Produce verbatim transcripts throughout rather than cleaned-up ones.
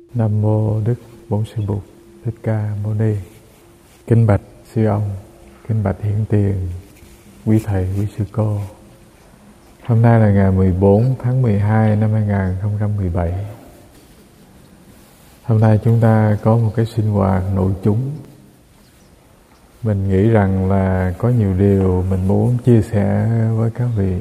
Nam mô Đức Bổn Sư Bụt Thích Ca Mâu Ni. Kính bạch sư ông, kính bạch hiển tiền, quý thầy, quý sư cô. Hôm nay là ngày mười bốn tháng mười hai năm hai nghìn không trăm mười bảy. Hôm nay chúng ta có một cái sinh hoạt nội chúng. Mình nghĩ rằng là có nhiều điều mình muốn chia sẻ với các vị.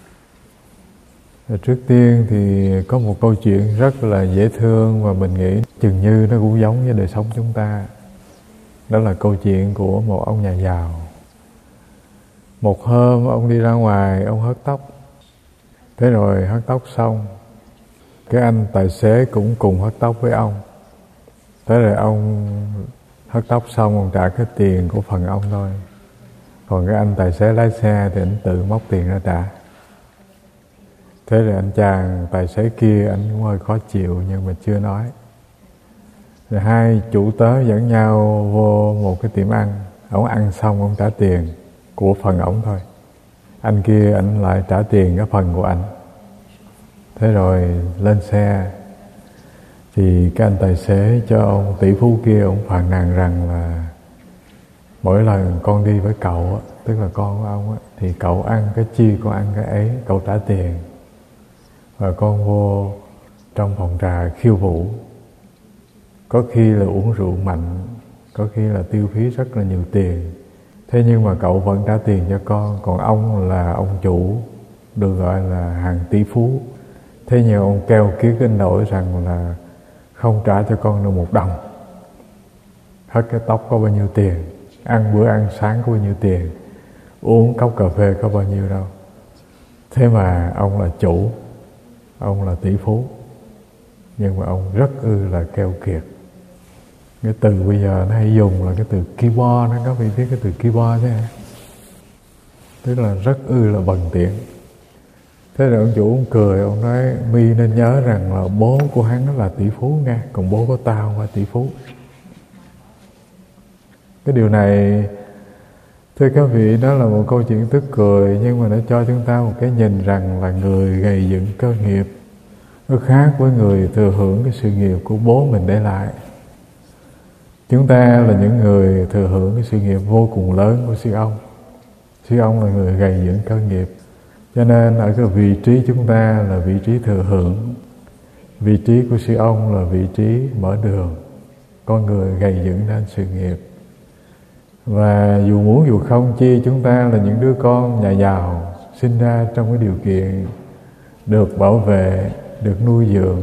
Trước tiên thì có một câu chuyện rất là dễ thương và mình nghĩ chừng như nó cũng giống với đời sống chúng ta. Đó là câu chuyện của một ông nhà giàu. Một hôm ông đi ra ngoài, ông hớt tóc. Thế rồi hớt tóc xong, cái anh tài xế cũng cùng hớt tóc với ông. Thế rồi ông hớt tóc xong, ông trả cái tiền của phần ông thôi. Còn cái anh tài xế lái xe thì anh tự móc tiền ra trả. Thế rồi anh chàng tài xế kia anh cũng hơi khó chịu nhưng mà chưa nói. Rồi hai chủ tớ dẫn nhau vô một cái tiệm ăn. Ông ăn xong ông trả tiền của phần ổng thôi. Anh kia anh lại trả tiền cái phần của anh. Thế rồi lên xe thì cái anh tài xế cho ông tỷ phú kia, ông phàn nàn rằng là mỗi lần con đi với cậu, tức là con của ông, thì cậu ăn cái chi con ăn cái ấy, cậu trả tiền. Và con vô trong phòng trà khiêu vũ, có khi là uống rượu mạnh, có khi là tiêu phí rất là nhiều tiền. Thế nhưng mà cậu vẫn trả tiền cho con. Còn ông là ông chủ, được gọi là hàng tỷ phú. Thế nhưng ông keo kiết đến nỗi rằng là không trả cho con được một đồng. Hớt cái tóc có bao nhiêu tiền, ăn bữa ăn sáng có bao nhiêu tiền, uống cốc cà phê có bao nhiêu đâu. Thế mà ông là chủ, ông là tỷ phú, nhưng mà ông rất ư là keo kiệt. Cái từ bây giờ nó hay dùng là cái từ keyboard, nó có vị biết cái từ keyboard thế hả? Tức là rất ư là bần tiện. Thế rồi ông chủ ông cười, ông nói mi nên nhớ rằng là bố của hắn là tỷ phú nha, còn bố của tao không phải tỷ phú. Cái điều này thưa các vị, đó là một câu chuyện tức cười, nhưng mà nó cho chúng ta một cái nhìn rằng là người gầy dựng cơ nghiệp nó khác với người thừa hưởng cái sự nghiệp của bố mình để lại. Chúng ta là những người thừa hưởng cái sự nghiệp vô cùng lớn của sư ông. Sư ông là người gầy dựng cơ nghiệp, cho nên ở cái vị trí chúng ta là vị trí thừa hưởng. Vị trí của sư ông là vị trí mở đường, con người gầy dựng nên sự nghiệp. Và dù muốn dù không chi, chúng ta là những đứa con nhà giàu, sinh ra trong cái điều kiện được bảo vệ, được nuôi dưỡng,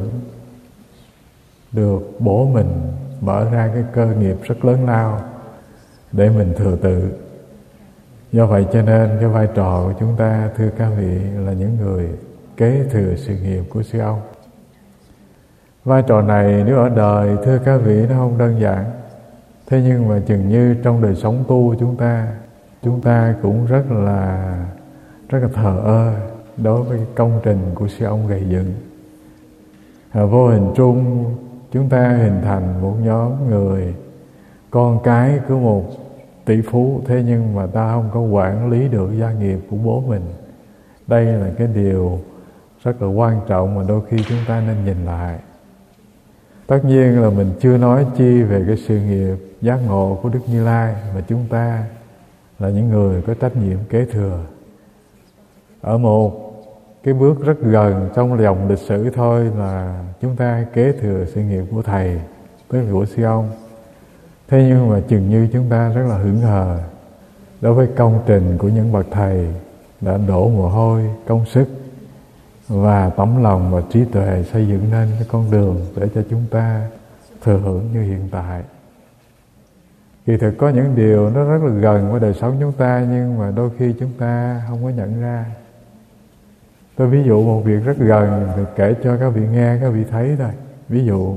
được bố mình mở ra cái cơ nghiệp rất lớn lao để mình thừa tự. Do vậy cho nên cái vai trò của chúng ta, thưa các vị, là những người kế thừa sự nghiệp của sư ông. Vai trò này nếu ở đời, thưa các vị, nó không đơn giản. Thế nhưng mà chừng như trong đời sống tu chúng ta, chúng ta cũng rất là rất là thờ ơ đối với cái công trình của sư ông gầy dựng. À, vô hình trung chúng ta hình thành một nhóm người con cái của một tỷ phú, thế nhưng mà ta không có quản lý được gia nghiệp của bố mình. Đây là cái điều rất là quan trọng mà đôi khi chúng ta nên nhìn lại. Tất nhiên là mình chưa nói chi về cái sự nghiệp giác ngộ của Đức Như Lai, mà chúng ta là những người có trách nhiệm kế thừa. Ở một cái bước rất gần trong dòng lịch sử thôi là chúng ta kế thừa sự nghiệp của Thầy, tức là của sư ông. Thế nhưng mà chừng như chúng ta rất là hững hờ đối với công trình của những bậc thầy đã đổ mồ hôi, công sức và tấm lòng và trí tuệ xây dựng nên cái con đường để cho chúng ta thừa hưởng như hiện tại. Kỳ thực có những điều nó rất là gần với đời sống chúng ta, nhưng mà đôi khi chúng ta không có nhận ra. Tôi ví dụ một việc rất gần thì kể cho các vị nghe, các vị thấy thôi. Ví dụ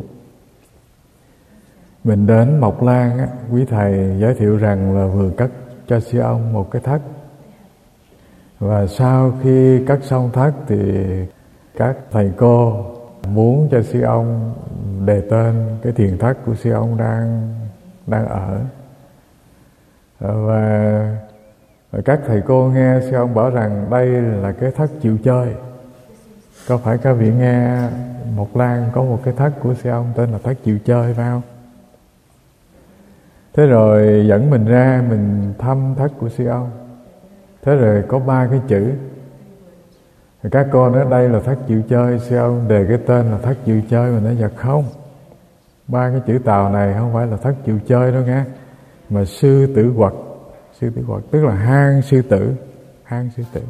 mình đến Mộc Lan á, quý thầy giới thiệu rằng là vừa cất cho sư ông một cái thất. Và sau khi cất xong thất thì các thầy cô muốn cho sư ông đề tên cái thiền thất của sư ông đang đang ở. Và các thầy cô nghe sư ông bảo rằng đây là cái thất chịu chơi. Có phải các vị nghe Mộc Lan có một cái thất của sư ông tên là thất chịu chơi phải không? Thế rồi dẫn mình ra mình thăm thất của sư ông. Thế rồi có ba cái chữ. Rồi các con nói đây là thất chịu chơi, sư ông đề cái tên là thất chịu chơi. Mình nói dạ không, ba cái chữ Tàu này không phải là thất chịu chơi đâu nghe, mà sư tử quật. Sư tử quật tức là hang sư tử, hang sư tử.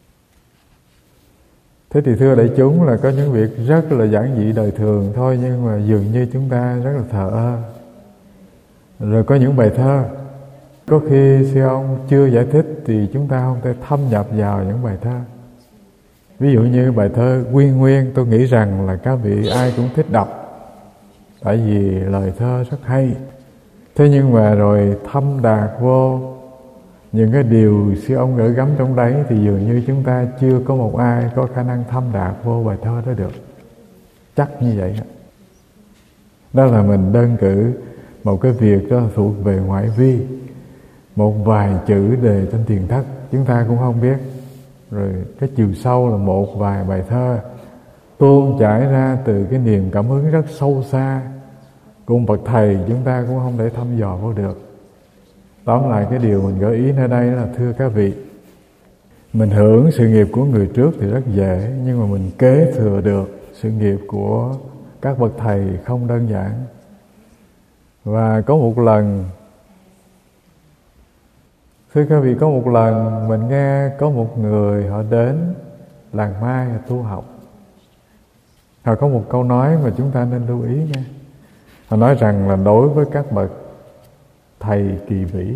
Thế thì thưa đại chúng, là có những việc rất là giản dị đời thường thôi, nhưng mà dường như chúng ta rất là thờ ơ. Rồi có những bài thơ, có khi sư ông chưa giải thích thì chúng ta không thể thâm nhập vào những bài thơ. Ví dụ như bài thơ Quyên Nguyên, tôi nghĩ rằng là các vị ai cũng thích đọc, tại vì lời thơ rất hay. Thế nhưng mà rồi thâm đạt vô những cái điều sư ông gửi gắm trong đấy thì dường như chúng ta chưa có một ai có khả năng thâm đạt vô bài thơ đó được. Chắc như vậy đó. Đó là mình đơn cử một cái việc đó thuộc về ngoại vi. Một vài chữ đề trên thiền thất chúng ta cũng không biết. Rồi cái chiều sâu là một vài bài thơ tuôn chảy ra từ cái niềm cảm hứng rất sâu xa, cùng bậc thầy chúng ta cũng không thể thăm dò vô được. Tóm lại cái điều mình gợi ý ở đây là thưa các vị, mình hưởng sự nghiệp của người trước thì rất dễ, nhưng mà mình kế thừa được sự nghiệp của các bậc thầy không đơn giản. Và có một lần, thưa các vị, có một lần mình nghe có một người họ đến làng Mai tu học. Họ có một câu nói mà chúng ta nên lưu ý nha. Họ nói rằng là đối với các bậc thầy kỳ vĩ,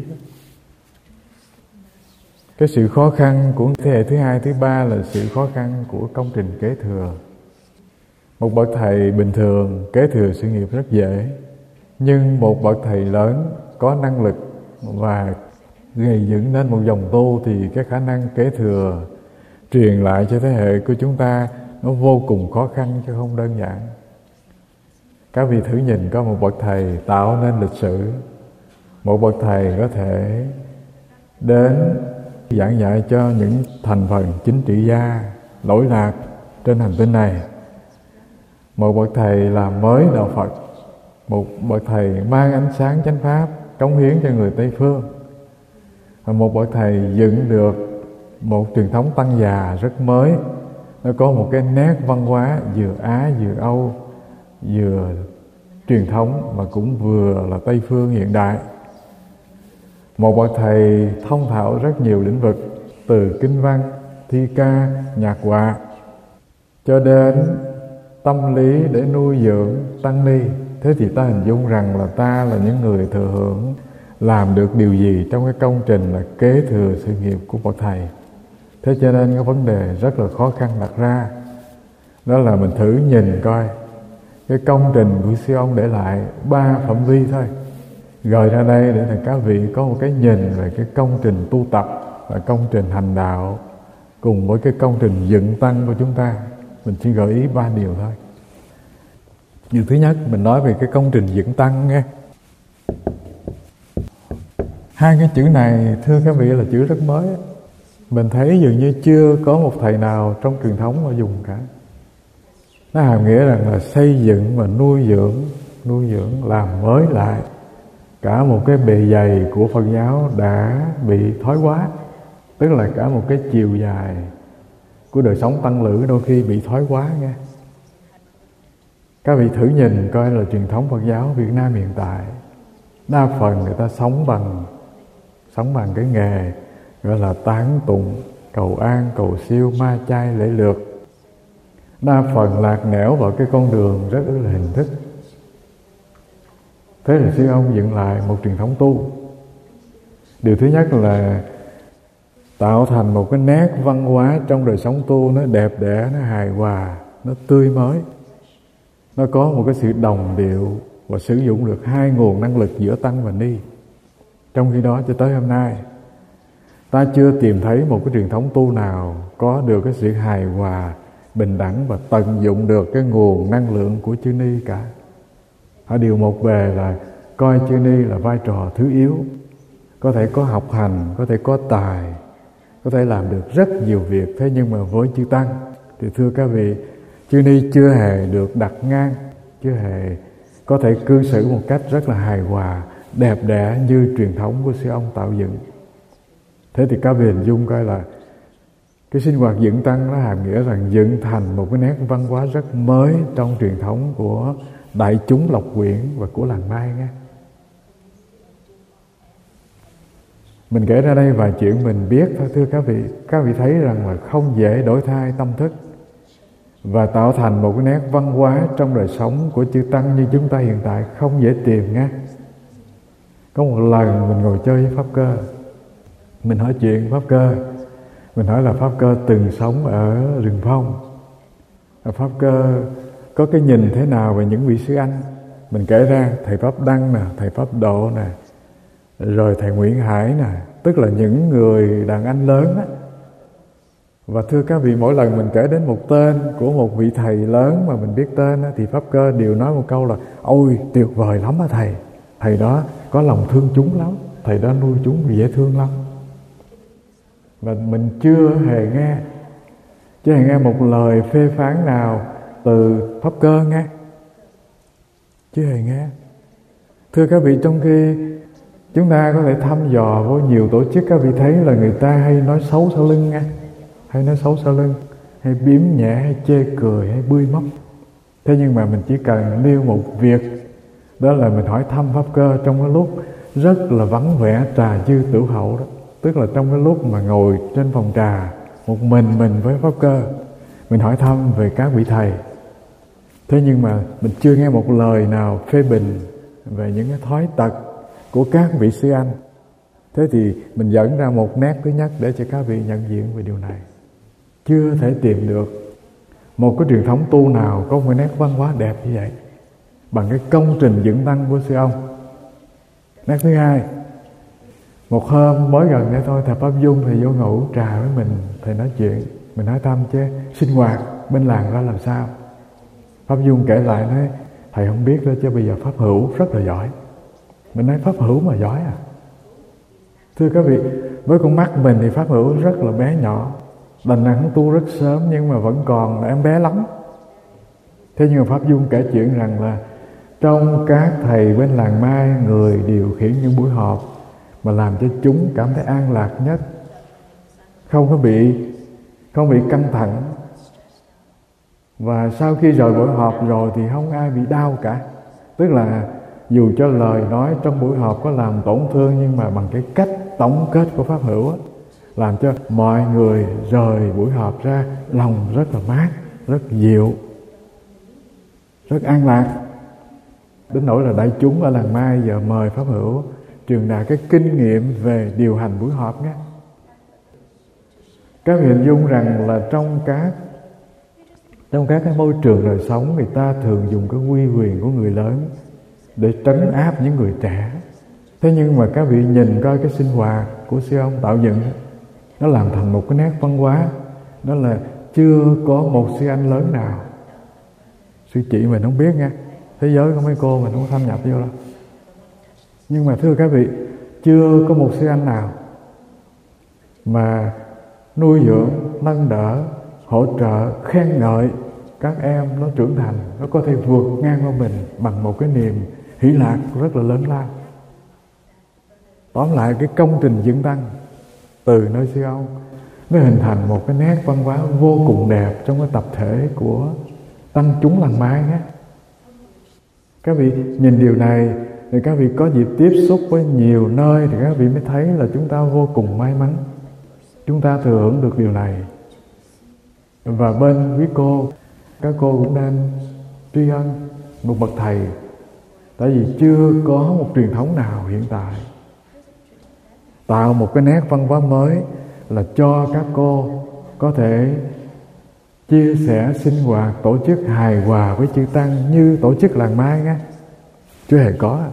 cái sự khó khăn của thế hệ thứ hai, thứ ba là sự khó khăn của công trình kế thừa. Một bậc thầy bình thường kế thừa sự nghiệp rất dễ, nhưng một bậc thầy lớn có năng lực và gây dựng nên một dòng tu thì cái khả năng kế thừa truyền lại cho thế hệ của chúng ta nó vô cùng khó khăn chứ không đơn giản. Các vị thử nhìn, có một bậc thầy tạo nên lịch sử, một bậc thầy có thể đến giảng dạy cho những thành phần chính trị gia lỗi lạc trên hành tinh này. Một bậc thầy làm mới đạo Phật, một bậc thầy mang ánh sáng chánh pháp cống hiến cho người Tây Phương, và một bậc thầy dựng được một truyền thống tăng già rất mới. Nó có một cái nét văn hóa vừa Á vừa Âu, vừa truyền thống mà cũng vừa là Tây Phương hiện đại. Một bậc thầy thông thạo rất nhiều lĩnh vực, từ kinh văn, thi ca, nhạc họa cho đến tâm lý để nuôi dưỡng tăng ni. Thế thì ta hình dung rằng là ta là những người thừa hưởng làm được điều gì trong cái công trình là kế thừa sự nghiệp của bậc thầy. Thế cho nên cái vấn đề rất là khó khăn đặt ra, đó là mình thử nhìn coi cái công trình của sư ông để lại ba phẩm vi thôi, gợi ra đây để là các vị có một cái nhìn về cái công trình tu tập và công trình hành đạo cùng với cái công trình dựng tăng của chúng ta. Mình chỉ gợi ý ba điều thôi. Điều thứ nhất, mình nói về cái công trình dựng tăng nghe. Hai cái chữ này thưa các vị là chữ rất mới. Mình thấy dường như chưa có một thầy nào trong truyền thống mà dùng cả. Nó hàm nghĩa rằng là xây dựng và nuôi dưỡng, nuôi dưỡng làm mới lại cả một cái bề dày của Phật giáo đã bị thoái hóa. Tức là cả một cái chiều dài của đời sống tăng lữ đôi khi bị thoái hóa nghe. Các vị thử nhìn coi là truyền thống Phật giáo Việt Nam hiện tại, đa phần người ta sống bằng sống bằng cái nghề gọi là tán tụng, cầu an, cầu siêu, ma chay, lễ lược. Đa phần lạc nẻo vào cái con đường rất là hình thức. Thế là sư ông dựng lại một truyền thống tu. Điều thứ nhất là tạo thành một cái nét văn hóa trong đời sống tu, nó đẹp đẽ, nó hài hòa, nó tươi mới. Nó có một cái sự đồng điệu và sử dụng được hai nguồn năng lực giữa tăng và ni. Trong khi đó cho tới hôm nay, ta chưa tìm thấy một cái truyền thống tu nào có được cái sự hài hòa, bình đẳng và tận dụng được cái nguồn năng lượng của chư ni cả. Họ đều một bề là coi chư ni là vai trò thứ yếu, có thể có học hành, có thể có tài, có thể làm được rất nhiều việc. Thế nhưng mà với chư tăng Thì thưa các vị, chư ni chưa hề được đặt ngang, chưa hề có thể cư xử một cách rất là hài hòa, đẹp đẽ như truyền thống của sư ông tạo dựng. Thế thì các vị hình dung coi là cái sinh hoạt dựng tăng nó hàm nghĩa rằng dựng thành một cái nét văn hóa rất mới trong truyền thống của đại chúng Lộc Quyển và của làng Mai nghe. Mình kể ra đây vài chuyện mình biết thôi thưa các vị. Các vị thấy rằng là không dễ đổi thay tâm thức và tạo thành một cái nét văn hóa trong đời sống của chư tăng như chúng ta hiện tại không dễ tìm nghe. Có một lần mình ngồi chơi với Pháp Cơ, mình hỏi chuyện Pháp Cơ. Mình hỏi là Pháp Cơ từng sống ở rừng Phong, Pháp Cơ có cái nhìn thế nào về những vị sư anh. Mình kể ra thầy Pháp Đăng nè, thầy Pháp Độ nè, rồi thầy Nguyễn Hải nè, tức là những người đàn anh lớn á. Và thưa các vị, mỗi lần mình kể đến một tên của một vị thầy lớn mà mình biết tên á, thì Pháp Cơ đều nói một câu là: ôi tuyệt vời lắm á thầy, thầy đó có lòng thương chúng lắm, thầy đó nuôi chúng dễ thương lắm. Và mình chưa hề nghe chưa hề nghe một lời phê phán nào từ Pháp Cơ nghe, chưa hề nghe. Thưa các vị, trong khi chúng ta có thể thăm dò vô nhiều tổ chức, các vị thấy là người ta hay nói xấu sau lưng nghe, hay nói xấu sau lưng, hay biếm nhẹ, hay chê cười, hay bươi móc. Thế nhưng mà mình chỉ cần nêu một việc, đó là mình hỏi thăm Pháp Cơ trong cái lúc rất là vắng vẻ trà dư tửu hậu đó. Tức là trong cái lúc mà ngồi trên phòng trà một mình mình với Pháp Cơ, mình hỏi thăm về các vị thầy. Thế nhưng mà mình chưa nghe một lời nào phê bình về những cái thói tật của các vị sư anh. Thế thì mình dẫn ra một nét thứ nhất để cho các vị nhận diện về điều này. Chưa thể tìm được một cái truyền thống tu nào có một nét văn hóa đẹp như vậy bằng cái công trình dựng tăng của sư ông. Nét thứ hai, một hôm mới gần đây thôi, thầy Pháp Dung thầy vô ngủ trà với mình, thầy nói chuyện, mình hỏi thăm chứ sinh hoạt bên làng ra làm sao. Pháp Dung kể lại nói: thầy không biết đó chứ bây giờ Pháp Hữu rất là giỏi. Mình nói: Pháp Hữu mà giỏi à? Thưa các vị, với con mắt mình thì Pháp Hữu rất là bé nhỏ, đành rằng tu rất sớm nhưng mà vẫn còn là em bé lắm. Thế nhưng mà Pháp Dung kể chuyện rằng là trong các thầy bên làng Mai, người điều khiển những buổi họp mà làm cho chúng cảm thấy an lạc nhất, không có bị không bị căng thẳng, và sau khi rời buổi họp rồi thì không ai bị đau cả. Tức là dù cho lời nói trong buổi họp có làm tổn thương, nhưng mà bằng cái cách tổng kết của Pháp Hữu á, làm cho mọi người rời buổi họp ra lòng rất là mát, rất dịu, rất an lạc. Đến nỗi là đại chúng ở làng Mai giờ mời Pháp Hữu truyền đạt cái kinh nghiệm về điều hành buổi họp nhé. Các hình dung rằng là trong các trong các cái môi trường đời sống, người ta thường dùng cái uy quyền của người lớn để trấn áp những người trẻ. Thế nhưng mà các vị nhìn coi cái sinh hoạt của sư ông tạo dựng, nó làm thành một cái nét văn hóa, đó là chưa có một sư anh lớn nào. Sư chị mình không biết nha, thế giới có mấy cô mình không thâm nhập vô đâu. Nhưng mà thưa các vị, chưa có một sư anh nào mà nuôi dưỡng, nâng đỡ, hỗ trợ, khen ngợi các em nó trưởng thành, nó có thể vượt ngang qua mình bằng một cái niềm hỷ lạc rất là lớn lao. Tóm lại, cái công trình dựng tăng từ nơi sư ông nó hình thành một cái nét văn hóa vô cùng đẹp trong cái tập thể của tăng chúng làng Mai nhé. Các vị nhìn điều này thì các vị có dịp tiếp xúc với nhiều nơi thì các vị mới thấy là chúng ta vô cùng may mắn. Chúng ta thừa hưởng được điều này. Và bên quý cô, các cô cũng nên tri ân một bậc thầy, tại vì chưa có một truyền thống nào hiện tại tạo một cái nét văn hóa mới là cho các cô có thể chia sẻ sinh hoạt, tổ chức hài hòa với chư tăng như tổ chức làng Mai nghe. Chưa hề có.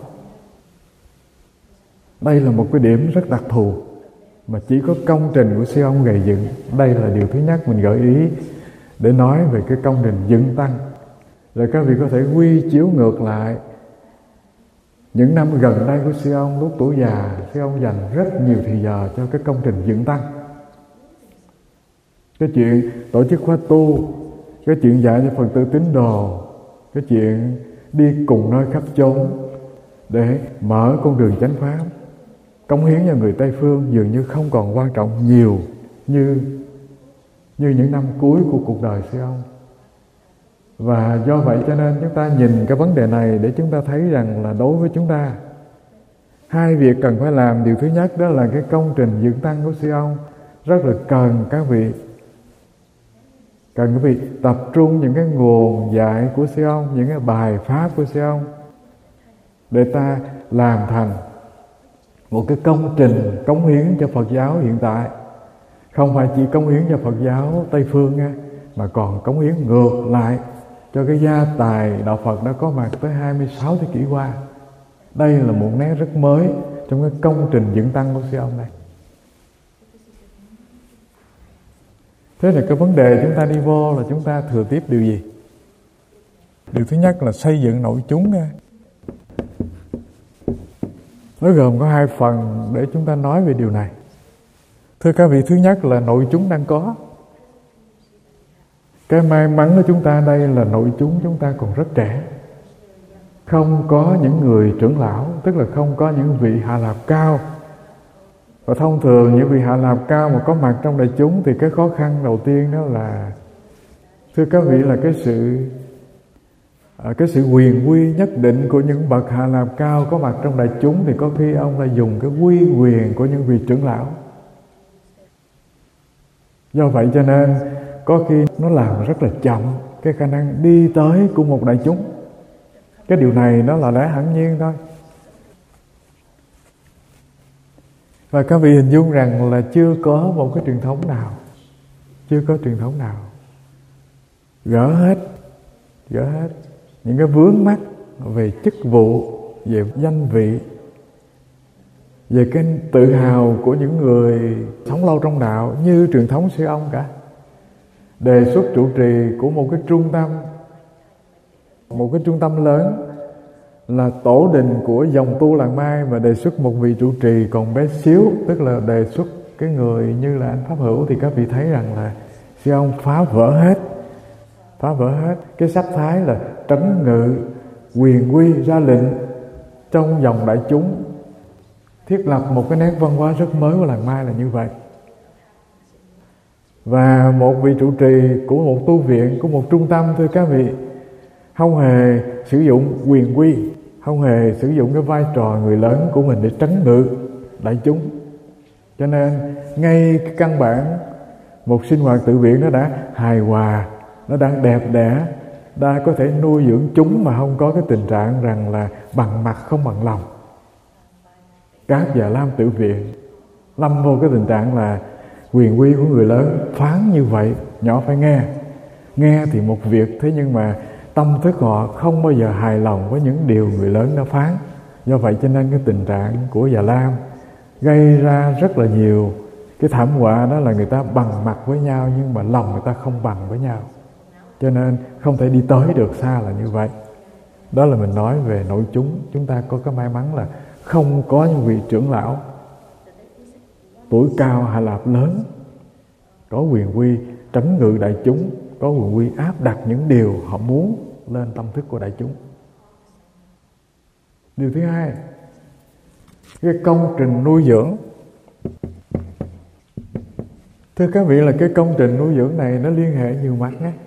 Đây là một cái điểm rất đặc thù mà chỉ có công trình của sư ông gầy dựng. Đây là điều thứ nhất mình gợi ý để nói về cái công trình dựng tăng. Rồi các vị có thể quy chiếu ngược lại những năm gần đây của sư ông. Lúc tuổi già, sư ông dành rất nhiều thời giờ cho cái công trình dựng tăng. cái chuyện tổ chức khóa tu, cái chuyện dạy cho Phật tử tín đồ, cái chuyện đi cùng nơi khắp chốn để mở con đường chánh pháp, cống hiến cho người Tây Phương dường như không còn quan trọng nhiều như như những năm cuối của cuộc đời sư ông. Và do vậy cho nên chúng ta nhìn cái vấn đề này để chúng ta thấy rằng là đối với chúng ta, hai việc cần phải làm. Điều thứ nhất đó là cái công trình dưỡng tăng của sư ông rất là cần các vị cần các vị tập trung những cái nguồn dạy của sư ông, những cái bài pháp của sư ông để ta làm thành một cái công trình cống hiến cho Phật giáo hiện tại. Không phải chỉ cống hiến cho Phật giáo Tây Phương nha, mà còn cống hiến ngược lại cho cái gia tài đạo Phật đã có mặt tới hai mươi sáu thế kỷ qua. Đây là một nét rất mới trong cái công trình dưỡng tăng của sư ông này. Thế là cái vấn đề chúng ta đi vô là chúng ta thừa tiếp điều gì? Điều thứ nhất là xây dựng nội chúng nha. Nó gồm có hai phần để chúng ta nói về điều này. Thưa các vị, thứ nhất là nội chúng đang có. Cái may mắn của chúng ta đây là nội chúng chúng ta còn rất trẻ. Không có những người trưởng lão, tức là không có những vị hạ lạp cao. Và thông thường những vị hạ lạp cao mà có mặt trong đại chúng thì cái khó khăn đầu tiên đó là, thưa các vị, là cái sự cái sự quyền quy nhất định của những bậc hạ lạp cao có mặt trong đại chúng, thì có khi ông lại dùng cái quy quyền của những vị trưởng lão. Do vậy cho nên có khi nó làm rất là chậm cái khả năng đi tới của một đại chúng. Cái điều này nó là lẽ hẳn nhiên thôi. Và các vị hình dung rằng là chưa có một cái truyền thống nào, chưa có truyền thống nào gỡ hết, gỡ hết những cái vướng mắc về chức vụ, về danh vị, về cái tự hào của những người sống lâu trong đạo như truyền thống sư ông cả. Đề xuất trụ trì của một cái trung tâm, một cái trung tâm lớn là tổ đình của dòng tu Làng Mai, mà đề xuất một vị trụ trì còn bé xíu, tức là đề xuất cái người như là anh Pháp Hữu, thì các vị thấy rằng là sư ông phá vỡ hết, phá vỡ hết cái sắc thái là trấn ngự, quyền quy, ra lệnh trong dòng đại chúng, thiết lập một cái nét văn hóa rất mới của Làng Mai là như vậy. Và một vị trụ trì của một tu viện, của một trung tâm, thưa các vị, không hề sử dụng quyền quy, không hề sử dụng cái vai trò người lớn của mình để trấn ngự đại chúng. Cho nên ngay cái căn bản một sinh hoạt tự viện nó đã hài hòa, nó đã đẹp đẽ, đã có thể nuôi dưỡng chúng mà không có cái tình trạng rằng là bằng mặt không bằng lòng. Các Già Lam tự viện lâm vô cái tình trạng là quyền quy của người lớn phán như vậy, nhỏ phải nghe. Nghe thì một việc, thế nhưng mà tâm thức họ không bao giờ hài lòng với những điều người lớn đã phán. Do vậy cho nên cái tình trạng của Già Lam gây ra rất là nhiều cái thảm họa, đó là người ta bằng mặt với nhau nhưng mà lòng người ta không bằng với nhau, cho nên không thể đi tới được xa là như vậy. Đó là mình nói về nội chúng. Chúng ta có cái may mắn là không có những vị trưởng lão tuổi cao hạ lạp lớn có quyền quy trấn ngự đại chúng, có quyền quy áp đặt những điều họ muốn lên tâm thức của đại chúng. Điều thứ hai, cái công trình nuôi dưỡng. Thưa các vị, là cái công trình nuôi dưỡng này nó liên hệ nhiều mặt nhé.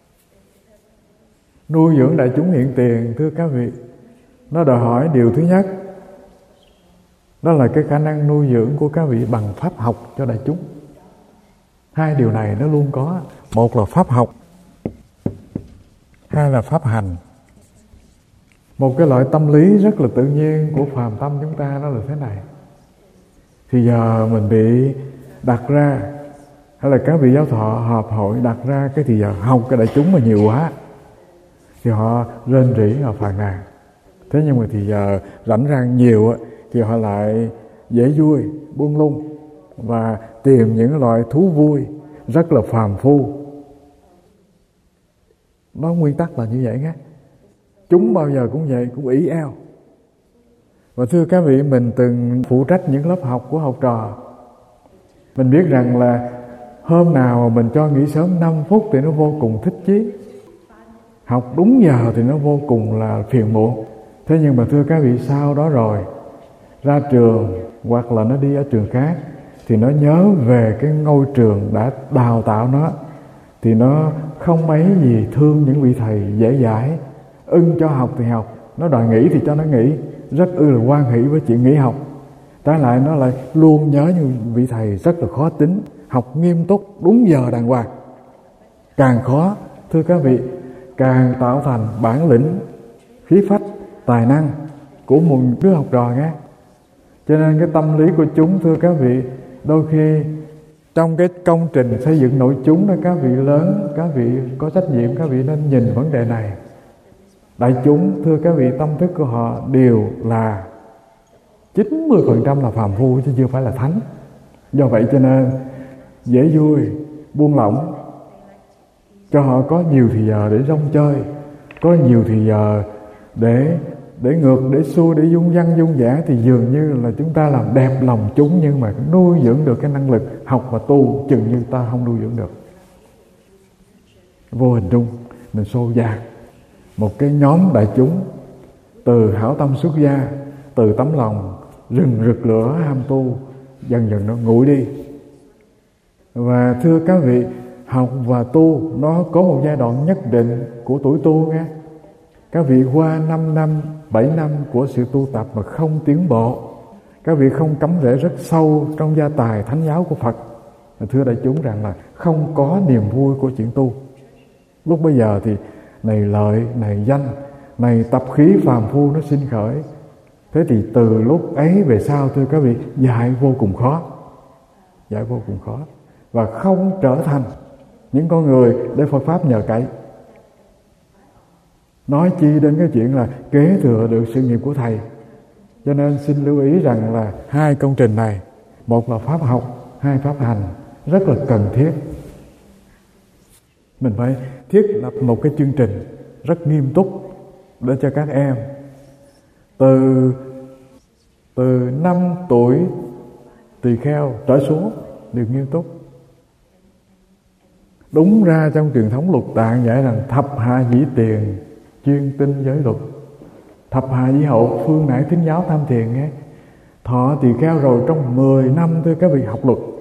Nuôi dưỡng đại chúng hiện tiền, thưa các vị, nó đòi hỏi điều thứ nhất, đó là cái khả năng nuôi dưỡng của các vị bằng pháp học cho đại chúng. Hai điều này nó luôn có. Một là pháp học, hai là pháp hành. Một cái loại tâm lý rất là tự nhiên của phàm tâm chúng ta đó là thế này. Thì giờ mình bị đặt ra, hay là các vị giáo thọ họp hội đặt ra cái thì giờ học cái đại chúng mà nhiều quá, thì họ rên rỉ, họ phàn nàn. Thế nhưng mà thì giờ rảnh rang nhiều thì họ lại dễ vui, buông lung và tìm những loại thú vui rất là phàm phu. Nó nguyên tắc là như vậy nhé. Chúng bao giờ cũng vậy, cũng ỷ eo. Và thưa các vị, mình từng phụ trách những lớp học của học trò. Mình biết rằng là Hôm nào mà mình cho nghỉ sớm năm phút thì nó vô cùng thích chí. Học đúng giờ thì nó vô cùng là phiền muộn. Thế nhưng mà thưa các vị, sau đó rồi ra trường hoặc là nó đi ở trường khác thì nó nhớ về cái ngôi trường đã đào tạo nó, thì nó không mấy gì thương những vị thầy dễ dãi, ưng cho học thì học, nó đòi nghỉ thì cho nó nghỉ, rất ư là hoan hỷ với chuyện nghỉ học. Trái lại nó lại luôn nhớ những vị thầy rất là khó tính, học nghiêm túc đúng giờ đàng hoàng. Càng khó, thưa các vị, càng tạo thành bản lĩnh, khí phách, tài năng của một đứa học trò nghe. Cho nên cái tâm lý của chúng, thưa các vị, đôi khi trong cái công trình xây dựng nội chúng đó, các vị lớn, các vị có trách nhiệm, các vị nên nhìn vấn đề này. Đại chúng, thưa các vị, tâm thức của họ đều là chín mươi phần trăm là phàm phu chứ chưa phải là thánh. Do vậy cho nên dễ vui, buông lỏng, cho họ có nhiều thì giờ để rong chơi, có nhiều thì giờ để để ngược, để xuôi, để dung dăng dung dã, thì dường như là chúng ta làm đẹp lòng chúng, nhưng mà nuôi dưỡng được cái năng lực học và tu chừng như ta không nuôi dưỡng được. Vô hình trung mình xô dạt một cái nhóm đại chúng từ hảo tâm xuất gia, từ tấm lòng rừng rực lửa ham tu, dần dần nó nguội đi. Và thưa các vị, học và tu nó có một giai đoạn nhất định của tuổi tu nghe. Các vị qua năm năm, bảy năm của sự tu tập mà không tiến bộ, các vị không cắm rễ rất sâu trong gia tài thánh giáo của Phật, thưa đại chúng rằng là không có niềm vui của chuyện tu. Lúc bây giờ thì này lợi, này danh, này tập khí phàm phu nó sinh khởi. Thế thì từ lúc ấy về sau, thưa các vị, dạy vô cùng khó, dạy vô cùng khó, và không trở thành những con người để Phật Pháp nhờ cậy. Nói chi đến cái chuyện là kế thừa được sự nghiệp của Thầy. Cho nên xin lưu ý rằng là hai công trình này, một là Pháp học, hai Pháp hành, rất là cần thiết. Mình phải thiết lập một cái chương trình rất nghiêm túc để cho các em từ từ năm tuổi tỳ kheo trở xuống đều nghiêm túc. Đúng ra trong truyền thống Lục Tạng dạy rằng thập hạ dĩ tiền, chuyên tinh giới luật. Thập hạ dĩ hậu, phương nải thính giáo tham thiền nghe. Thọ tỳ kheo rồi trong mười năm thưa các vị học luật,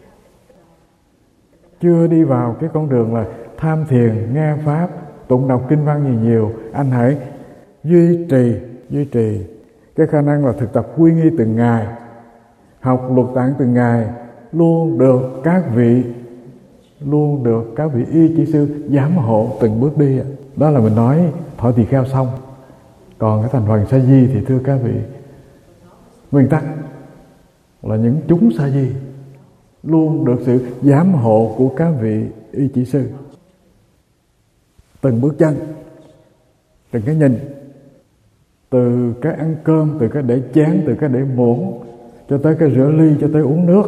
chưa đi vào cái con đường là tham thiền, nghe Pháp, tụng đọc kinh văn gì nhiều. Anh hãy duy trì, duy trì cái khả năng là thực tập quy nghi từng ngày, học Lục Tạng từng ngày, luôn được các vị luôn được các vị y chỉ sư giám hộ từng bước đi. Đó là mình nói thọ tỳ kheo xong. Còn cái thành phần sa di thì thưa các vị, nguyên tắc là những chúng sa di luôn được sự giám hộ của các vị y chỉ sư. Từng bước chân, từng cái nhìn, từ cái ăn cơm, từ cái để chén, từ cái để muỗng, cho tới cái rửa ly, cho tới uống nước.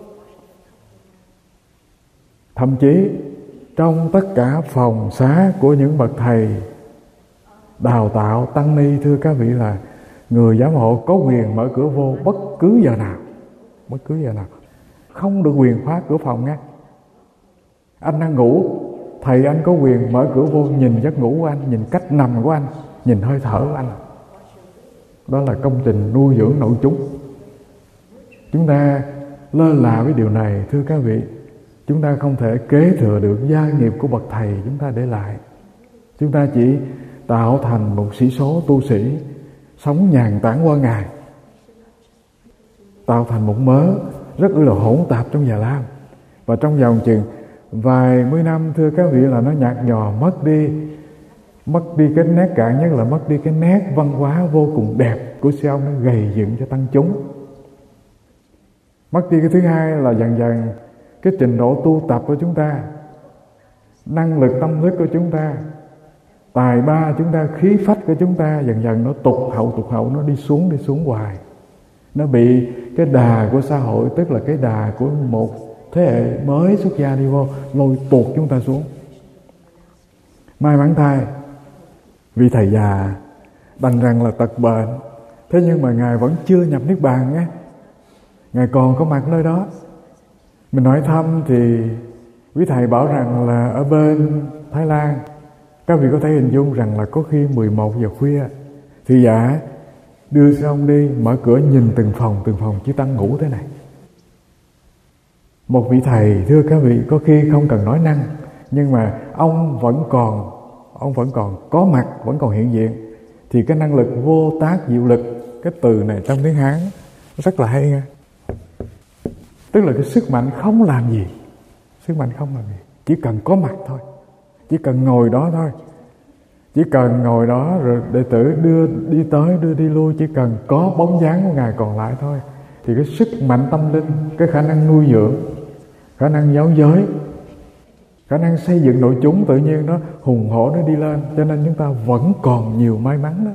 Thậm chí trong tất cả phòng xá của những bậc thầy đào tạo tăng ni, thưa các vị, là người giám hộ có quyền mở cửa vô bất cứ giờ nào, bất cứ giờ nào, không được quyền khóa cửa phòng nghe. Anh đang ngủ, thầy anh có quyền mở cửa vô, nhìn giấc ngủ của anh, nhìn cách nằm của anh, nhìn hơi thở của anh. Đó là công trình nuôi dưỡng nội chúng. Chúng ta lơ là với điều này, thưa các vị, chúng ta không thể kế thừa được gia nghiệp của bậc thầy chúng ta để lại. Chúng ta chỉ tạo thành một sĩ số tu sĩ sống nhàn tản qua ngày, tạo thành một mớ rất là hỗn tạp trong già lam. Và trong vòng chừng vài mươi năm, thưa các vị, là nó nhạt nhòa, mất đi mất đi cái nét cạn nhất là mất đi cái nét văn hóa vô cùng đẹp của sư ông, nó gầy dựng cho tăng chúng. Mất đi cái thứ hai là dần dần cái trình độ tu tập của chúng ta, năng lực tâm thức của chúng ta, tài ba chúng ta, khí phách của chúng ta dần dần nó tụt hậu tụt hậu, nó đi xuống đi xuống hoài. Nó bị cái đà của xã hội, tức là cái đà của một thế hệ mới xuất gia đi vô, lôi tuột chúng ta xuống. May mắn thay, vì thầy già đành rằng là tật bệnh, thế nhưng mà Ngài vẫn chưa nhập Niết Bàn nhé. Ngài còn có mặt nơi đó. Mình hỏi thăm thì Quý thầy bảo rằng là ở bên Thái Lan, các vị có thể hình dung rằng là có khi mười một giờ khuya, thì dạ đưa sư ông đi, mở cửa nhìn từng phòng từng phòng chư tăng ngủ thế này. Một vị thầy, thưa các vị, có khi không cần nói năng, nhưng mà ông vẫn còn ông vẫn còn có mặt, vẫn còn hiện diện, thì cái năng lực vô tác diệu lực, cái từ này trong tiếng Hán rất là hay nha. Tức là cái sức mạnh không làm gì, sức mạnh không làm gì, chỉ cần có mặt thôi, chỉ cần ngồi đó thôi, chỉ cần ngồi đó rồi đệ tử đưa đi tới đưa đi lui, chỉ cần có bóng dáng của Ngài còn lại thôi, thì cái sức mạnh tâm linh, cái khả năng nuôi dưỡng, khả năng giáo giới, khả năng xây dựng nội chúng tự nhiên nó hùng hổ, nó đi lên. Cho nên chúng ta vẫn còn nhiều may mắn đó.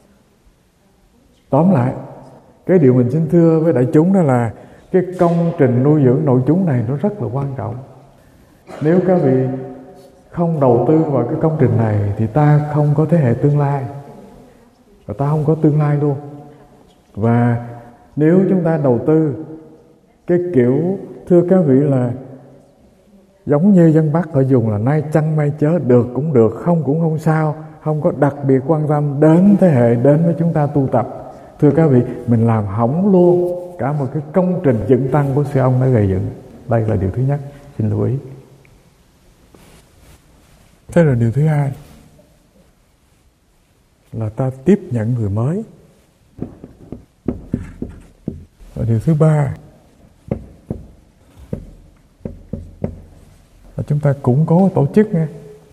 Tóm lại, cái điều mình xin thưa với đại chúng đó là cái công trình nuôi dưỡng nội chúng này nó rất là quan trọng. Nếu các vị không đầu tư vào cái công trình này thì ta không có thế hệ tương lai, và ta không có tương lai luôn. Và nếu chúng ta đầu tư cái kiểu, thưa các vị, là giống như dân Bắc họ dùng là nay chăng mai chớ, được cũng được, không cũng không sao, không có đặc biệt quan tâm đến thế hệ đến với chúng ta tu tập. Thưa các vị, mình làm hỏng luôn cả một cái công trình dựng tăng của sư ông đã gây dựng. Đây là điều thứ nhất, xin lưu ý. Thế là điều thứ hai là ta tiếp nhận người mới. Và điều thứ ba là chúng ta củng cố tổ chức nghe.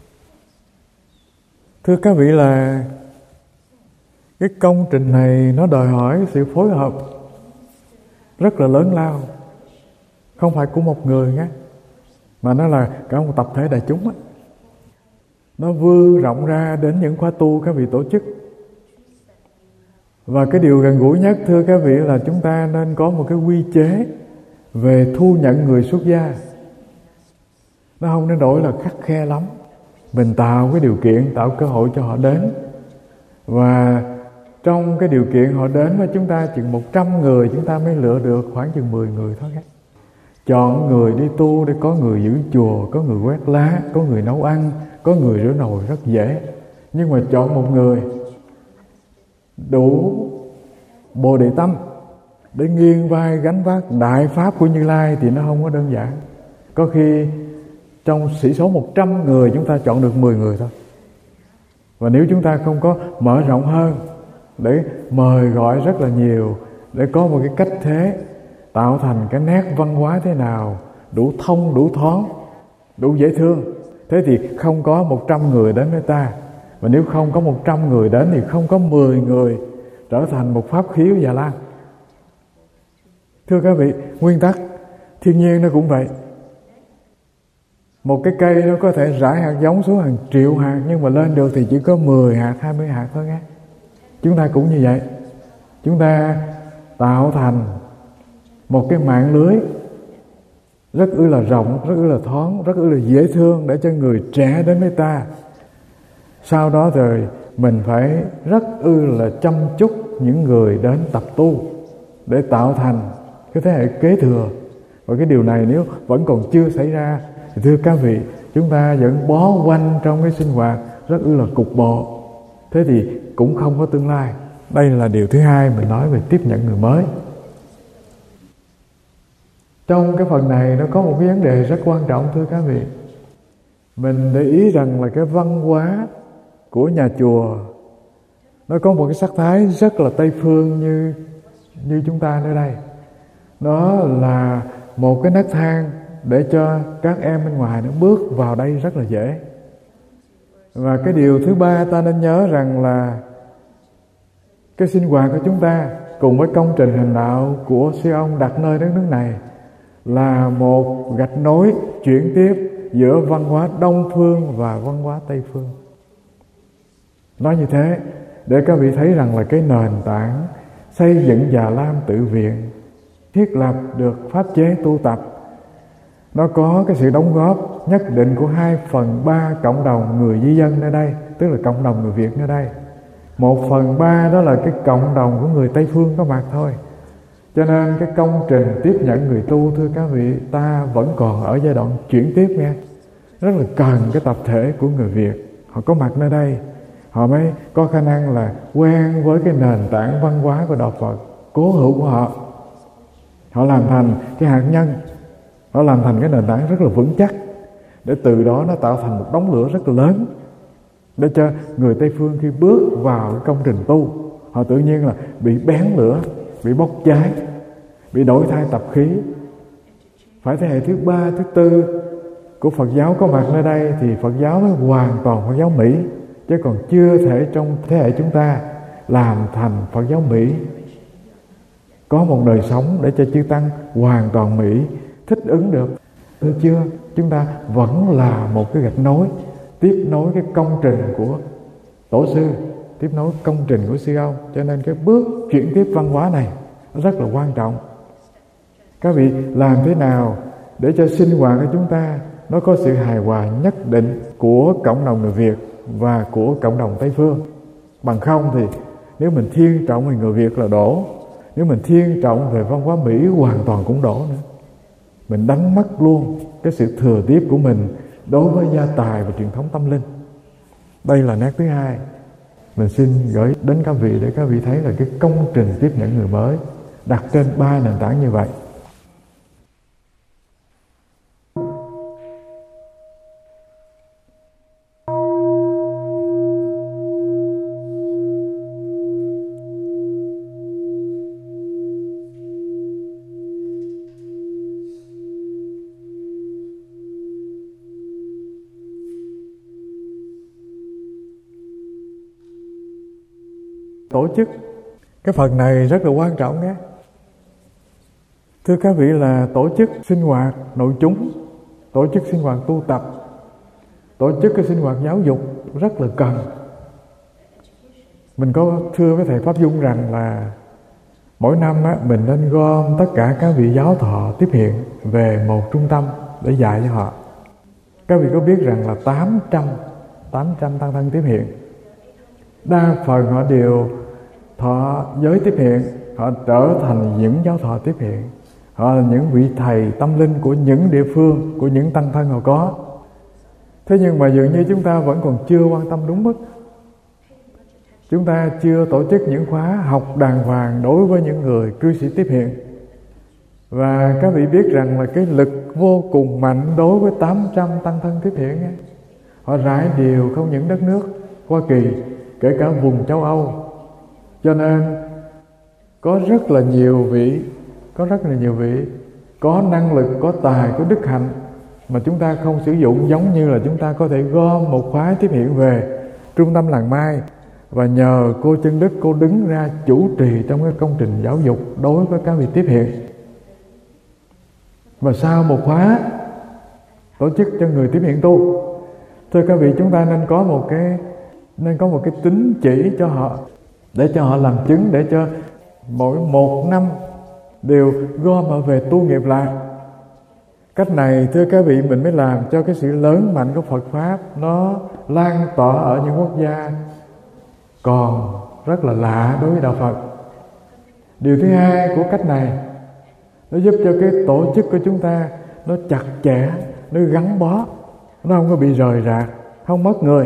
Thưa các vị, là cái công trình này nó đòi hỏi sự phối hợp rất là lớn lao, không phải của một người nghe, mà nó là cả một tập thể đại chúng á. Nó vươn rộng ra đến những khóa tu các vị tổ chức. Và cái điều gần gũi nhất, thưa các vị, là chúng ta nên có một cái quy chế về thu nhận người xuất gia. Nó không đến nỗi là khắt khe lắm. Mình tạo cái điều kiện, tạo cơ hội cho họ đến. Và trong cái điều kiện họ đến với chúng ta chừng một trăm người, chúng ta mới lựa được khoảng chừng mười người thôi. Chọn người đi tu để có người giữ chùa, có người quét lá, có người nấu ăn, có người rửa nồi rất dễ. Nhưng mà chọn một người đủ bồ đề tâm để nghiêng vai gánh vác đại pháp của Như Lai thì nó không có đơn giản. Có khi trong sĩ số một trăm người chúng ta chọn được mười người thôi. Và nếu chúng ta không có mở rộng hơn để mời gọi rất là nhiều, để có một cái cách thế tạo thành cái nét văn hóa thế nào đủ thông, đủ thoáng, đủ dễ thương, thế thì không có một trăm người đến với ta. Và nếu không có một trăm người đến thì không có mười người trở thành một pháp khiếu Già Lam. Thưa các vị, nguyên tắc thiên nhiên nó cũng vậy. Một cái cây nó có thể rải hạt giống xuống hàng triệu hạt, nhưng mà lên được thì chỉ có mười hạt, hai mươi hạt thôi nghe. Chúng ta cũng như vậy. Chúng ta tạo thành một cái mạng lưới rất ư là rộng, rất ư là thoáng, rất ư là dễ thương để cho người trẻ đến với ta. Sau đó rồi mình phải rất ư là chăm chút những người đến tập tu để tạo thành cái thế hệ kế thừa. Và cái điều này nếu vẫn còn chưa xảy ra thì thưa các vị, chúng ta vẫn bó quanh trong cái sinh hoạt rất ư là cục bộ, thế thì cũng không có tương lai. Đây là điều thứ hai mình nói về tiếp nhận người mới. Trong cái phần này nó có một cái vấn đề rất quan trọng, thưa các vị. Mình để ý rằng là cái văn hóa của nhà chùa nó có một cái sắc thái rất là Tây phương như như chúng ta nơi đây. Nó là một cái nấc thang để cho các em bên ngoài nó bước vào đây rất là dễ. Và cái điều thứ ba ta nên nhớ rằng là cái sinh hoạt của chúng ta cùng với công trình hành đạo của sư ông đặt nơi đất nước này là một gạch nối chuyển tiếp giữa văn hóa Đông phương và văn hóa Tây phương. Nói như thế để các vị thấy rằng là cái nền tảng xây dựng Già Lam tự viện, thiết lập được pháp chế tu tập, nó có cái sự đóng góp nhất định của hai phần ba cộng đồng người di dân nơi đây, tức là cộng đồng người Việt nơi đây. Một phần ba đó là cái cộng đồng của người Tây phương có mặt thôi. Cho nên cái công trình tiếp nhận người tu, thưa các vị, ta vẫn còn ở giai đoạn chuyển tiếp nghe. Rất là cần cái tập thể của người Việt, họ có mặt nơi đây, họ mới có khả năng là quen với cái nền tảng văn hóa của đạo Phật cố hữu của họ. Họ làm thành cái hạt nhân, họ làm thành cái nền tảng rất là vững chắc, để từ đó nó tạo thành một đống lửa rất là lớn, để cho người Tây Phương khi bước vào cái công trình tu, họ tự nhiên là bị bén lửa, bị bốc cháy, bị đổi thay tập khí. Phải thế hệ thứ ba, thứ tư của Phật giáo có mặt nơi đây thì Phật giáo mới hoàn toàn Phật giáo Mỹ, chứ còn chưa thể trong thế hệ chúng ta làm thành Phật giáo Mỹ, có một đời sống để cho chư tăng hoàn toàn Mỹ thích ứng được. Thưa chưa, chúng ta vẫn là một cái gạch nối, tiếp nối cái công trình của tổ sư, tiếp nối công trình của sư ông. Cho nên cái bước chuyển tiếp văn hóa này rất là quan trọng. Các vị làm thế nào để cho sinh hoạt của chúng ta nó có sự hài hòa nhất định của cộng đồng người Việt và của cộng đồng Tây Phương. Bằng không thì nếu mình thiên trọng về người Việt là đổ, nếu mình thiên trọng về văn hóa Mỹ hoàn toàn cũng đổ nữa. Mình đánh mất luôn cái sự thừa tiếp của mình đối với gia tài và truyền thống tâm linh. Đây là nét thứ hai. Mình xin gửi đến các vị để các vị thấy là cái công trình tiếp nhận người mới đặt trên ba nền tảng như vậy. Tổ chức cái phần này rất là quan trọng nhé. Thưa các vị, là tổ chức sinh hoạt nội chúng, tổ chức sinh hoạt tu tập, tổ chức cái sinh hoạt giáo dục rất là cần. Mình có thưa với thầy Pháp Dung rằng là mỗi năm á, mình nên gom tất cả các vị giáo thọ tiếp hiện về một trung tâm để dạy cho họ. Các vị có biết rằng là tám trăm tăng thân tiếp hiện, đa phần họ đều thọ giới tiếp hiện, họ trở thành những giáo thọ tiếp hiện, họ là những vị thầy tâm linh của những địa phương, của những tăng thân họ có. Thế nhưng mà dường như chúng ta vẫn còn chưa quan tâm đúng mức. Chúng ta chưa tổ chức những khóa học đàng hoàng đối với những người cư sĩ tiếp hiện. Và các vị biết rằng là cái lực vô cùng mạnh đối với tám trăm tăng thân tiếp hiện ấy. Họ rải đều không những đất nước Hoa Kỳ, kể cả vùng châu Âu. Cho nên có rất là nhiều vị, có rất là nhiều vị có năng lực, có tài, có đức hạnh mà chúng ta không sử dụng, giống như là chúng ta có thể gom một khóa tiếp hiện về trung tâm Làng Mai và nhờ cô Chân Đức, cô đứng ra chủ trì trong cái công trình giáo dục đối với các vị tiếp hiện. Và sau một khóa tổ chức cho người tiếp hiện tu, thưa các vị, chúng ta nên có một cái nên có một cái tín chỉ cho họ, để cho họ làm chứng, để cho mỗi một năm đều gom họ về tu nghiệp lại. Cách này, thưa các vị, mình mới làm cho cái sự lớn mạnh của Phật Pháp nó lan tỏa ở những quốc gia còn rất là lạ đối với đạo Phật. Điều thứ hai của cách này, nó giúp cho cái tổ chức của chúng ta nó chặt chẽ, nó gắn bó, nó không có bị rời rạc, không mất người.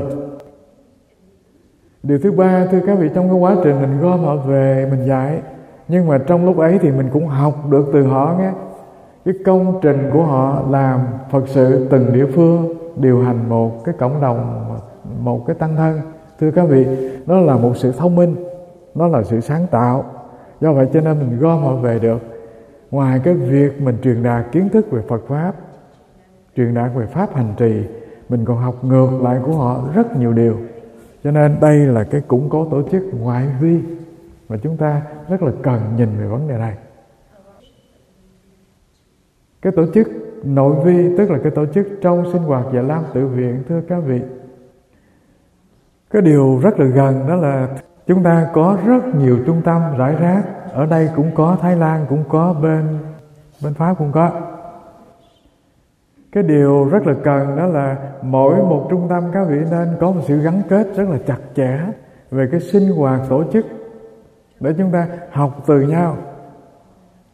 Điều thứ ba, thưa các vị, trong cái quá trình mình gom họ về mình dạy, nhưng mà trong lúc ấy thì mình cũng học được từ họ nghe. Cái công trình của họ làm Phật sự từng địa phương điều hành một cái cộng đồng, một cái tăng thân. Thưa các vị, nó là một sự thông minh, nó là sự sáng tạo. Do vậy cho nên mình gom họ về được. Ngoài cái việc mình truyền đạt kiến thức về Phật Pháp, truyền đạt về Pháp hành trì, mình còn học ngược lại của họ rất nhiều điều. Cho nên đây là cái củng cố tổ chức ngoại vi mà chúng ta rất là cần nhìn về vấn đề này. Cái tổ chức nội vi, tức là cái tổ chức trong sinh hoạt Dạ Lam tự viện, thưa các vị, cái điều rất là gần đó là chúng ta có rất nhiều trung tâm rải rác. Ở đây cũng có, Thái Lan cũng có, bên bên Pháp cũng có. Cái điều rất là cần đó là mỗi một trung tâm các vị nên có một sự gắn kết rất là chặt chẽ về cái sinh hoạt tổ chức, để chúng ta học từ nhau.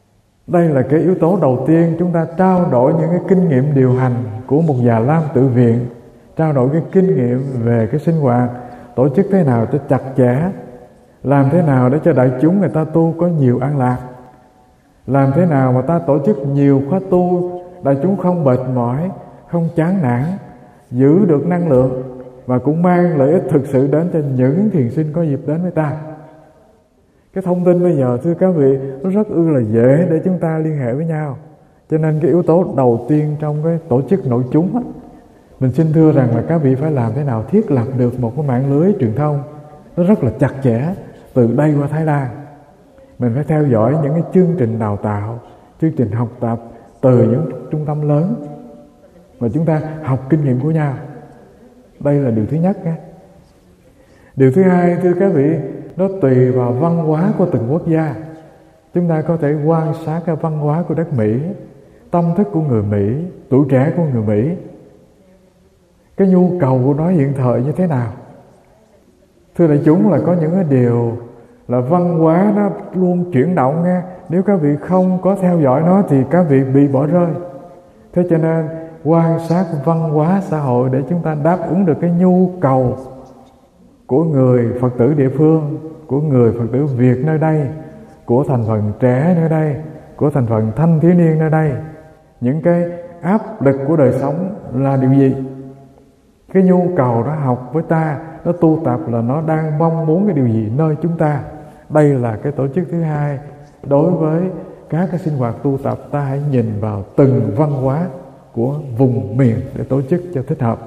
Đây là cái yếu tố đầu tiên, chúng ta trao đổi những cái kinh nghiệm điều hành của một già lam tự viện, trao đổi cái kinh nghiệm về cái sinh hoạt, tổ chức thế nào cho chặt chẽ, làm thế nào để cho đại chúng người ta tu có nhiều an lạc, làm thế nào mà ta tổ chức nhiều khóa tu, đại chúng không mệt mỏi, không chán nản, giữ được năng lượng và cũng mang lợi ích thực sự đến cho những thiền sinh có dịp đến với ta. Cái thông tin bây giờ thưa các vị nó rất ư là dễ để chúng ta liên hệ với nhau. Cho nên cái yếu tố đầu tiên trong cái tổ chức nội chúng á, mình xin thưa rằng là các vị phải làm thế nào thiết lập được một cái mạng lưới truyền thông nó rất là chặt chẽ từ đây qua Thái Lan. Mình phải theo dõi những cái chương trình đào tạo, chương trình học tập từ những trung tâm lớn và chúng ta học kinh nghiệm của nhau. Đây là điều thứ nhất nha. Điều thứ hai thưa các vị, nó tùy vào văn hóa của từng quốc gia. Chúng ta có thể quan sát cái văn hóa của đất Mỹ, tâm thức của người Mỹ, tuổi trẻ của người Mỹ, cái nhu cầu của nó hiện thời như thế nào. Thưa đại chúng là có những cái điều là văn hóa nó luôn chuyển động nha. Nếu các vị không có theo dõi nó thì các vị bị bỏ rơi. Thế cho nên quan sát văn hóa xã hội để chúng ta đáp ứng được cái nhu cầu của người Phật tử địa phương, của người Phật tử Việt nơi đây, của thành phần trẻ nơi đây, của thành phần thanh thiếu niên nơi đây. Những cái áp lực của đời sống là điều gì? Cái nhu cầu đó học với ta, nó tu tập là nó đang mong muốn cái điều gì nơi chúng ta. Đây là cái tổ chức thứ hai. Đối với các cái sinh hoạt tu tập, ta hãy nhìn vào từng văn hóa của vùng miền để tổ chức cho thích hợp.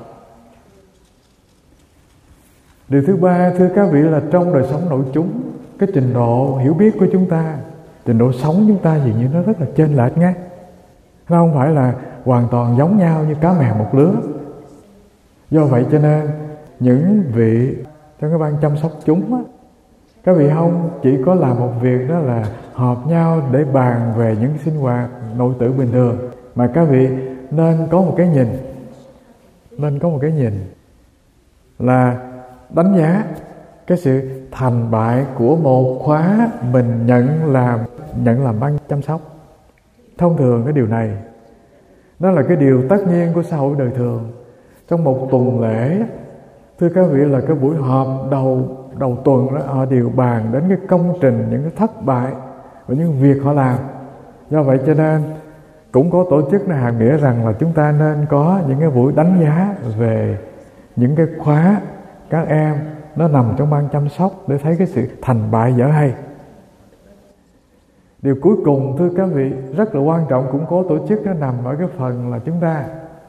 Điều thứ ba thưa các vị là trong đời sống nội chúng, cái trình độ hiểu biết của chúng ta, trình độ sống chúng ta dường như nó rất là chênh lệch nghe. Nó không phải là hoàn toàn giống nhau như cá mè một lứa. Do vậy cho nên những vị trong cái ban chăm sóc chúng á, các vị không chỉ có làm một việc đó là họp nhau để bàn về những sinh hoạt nội tử bình thường, mà các vị nên có một cái nhìn, nên có một cái nhìn là đánh giá cái sự thành bại của một khóa mình nhận làm nhận làm ban chăm sóc. Thông thường cái điều này nó là cái điều tất nhiên của xã hội đời thường. Trong một tuần lễ, thưa các vị, là cái buổi họp đầu đầu tuần đó, họ đều bàn đến cái công trình, những cái thất bại và những việc họ làm. Do vậy cho nên cũng có tổ chức này hàm nghĩa rằng là chúng ta nên có những cái buổi đánh giá về những cái khóa các em nó nằm trong ban chăm sóc để thấy cái sự thành bại dở hay. Điều cuối cùng thưa các vị rất là quan trọng, cũng có tổ chức nó nằm ở cái phần là chúng ta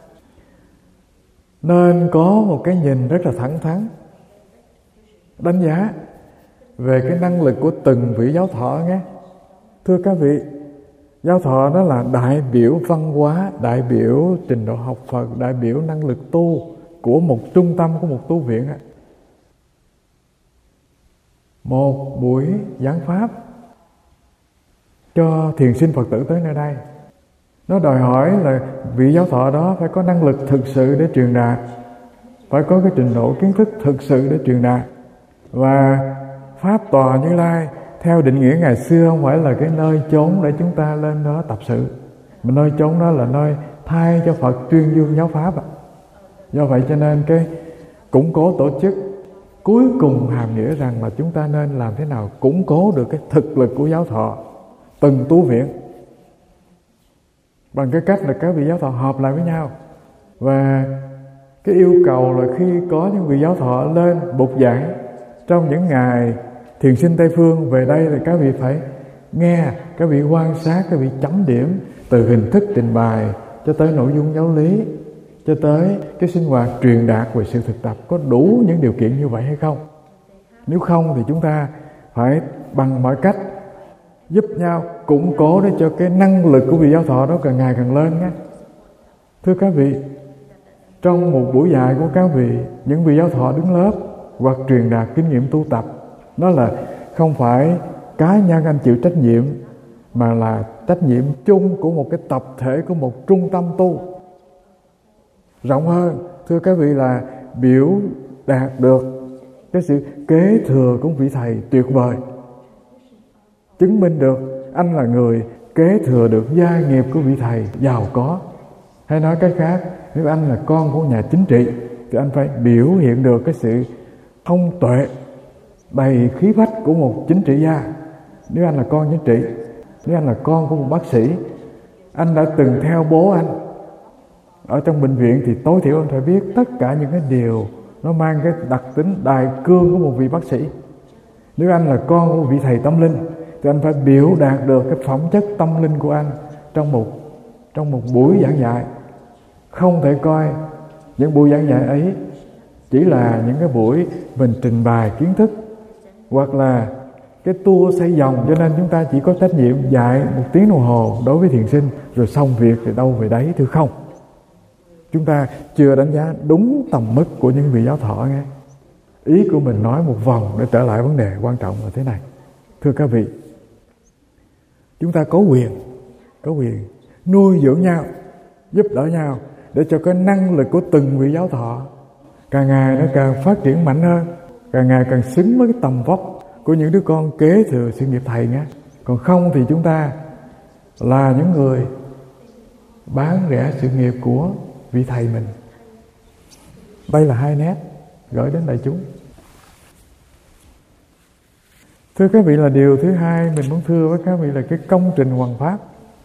nên có một cái nhìn rất là thẳng thắn, đánh giá về cái năng lực của từng vị giáo thọ nhé. Thưa các vị, giáo thọ đó là đại biểu văn hóa, đại biểu trình độ học Phật, đại biểu năng lực tu của một trung tâm, của một tu viện. Một buổi giảng pháp cho thiền sinh Phật tử tới nơi đây, nó đòi hỏi là vị giáo thọ đó phải có năng lực thực sự để truyền đạt, phải có cái trình độ kiến thức thực sự để truyền đạt. Và Pháp Tòa Như Lai theo định nghĩa ngày xưa không phải là cái nơi chốn để chúng ta lên đó tập sự, mà nơi chốn đó là nơi thay cho Phật tuyên dương giáo Pháp. Do vậy cho nên cái củng cố tổ chức cuối cùng hàm nghĩa rằng là chúng ta nên làm thế nào củng cố được cái thực lực của giáo thọ từng tu viện, bằng cái cách là các vị giáo thọ họp lại với nhau. Và cái yêu cầu là khi có những vị giáo thọ lên bục giảng trong những ngày thiền sinh Tây Phương về đây, thì các vị phải nghe, các vị quan sát, các vị chấm điểm từ hình thức trình bày cho tới nội dung giáo lý, cho tới cái sinh hoạt truyền đạt về sự thực tập có đủ những điều kiện như vậy hay không. Nếu không thì chúng ta phải bằng mọi cách giúp nhau củng cố để cho cái năng lực của vị giáo thọ đó càng ngày càng lên nhé. Thưa các vị, trong một buổi dạy của các vị, những vị giáo thọ đứng lớp hoặc truyền đạt kinh nghiệm tu tập, nó là không phải cá nhân anh chịu trách nhiệm, mà là trách nhiệm chung của một cái tập thể, của một trung tâm tu. Rộng hơn, thưa các vị, là biểu đạt được cái sự kế thừa của vị thầy tuyệt vời, chứng minh được anh là người kế thừa được gia nghiệp của vị thầy giàu có. Hay nói cách khác, nếu anh là con của nhà chính trị thì anh phải biểu hiện được cái sự thông tuệ, đầy khí phách của một chính trị gia. Nếu anh là con chính trị, nếu anh là con của một bác sĩ, anh đã từng theo bố anh ở trong bệnh viện, thì tối thiểu anh phải biết tất cả những cái điều nó mang cái đặc tính đại cương của một vị bác sĩ. Nếu anh là con của một vị thầy tâm linh thì anh phải biểu đạt được cái phẩm chất tâm linh của anh trong một trong một buổi giảng dạy. Không thể coi những buổi giảng dạy ấy chỉ là những cái buổi mình trình bày kiến thức hoặc là cái tour xoay vòng, cho nên chúng ta chỉ có trách nhiệm dạy một tiếng đồng hồ đối với thiền sinh rồi xong việc thì đâu về đấy, thưa không. Chúng ta chưa đánh giá đúng tầm mức của những vị giáo thọ nghe. Ý của mình nói một vòng để trở lại vấn đề quan trọng là thế này. Thưa các vị, chúng ta có quyền, có quyền nuôi dưỡng nhau, giúp đỡ nhau để cho cái năng lực của từng vị giáo thọ càng ngày nó càng phát triển mạnh hơn, càng ngày càng xứng với cái tầm vóc của những đứa con kế thừa sự nghiệp thầy nghe. Còn không thì chúng ta là những người bán rẻ sự nghiệp của vị thầy mình. Đây là hai nét gửi đến đại chúng. Thưa các vị, là điều thứ hai mình muốn thưa với các vị là cái công trình hoằng pháp.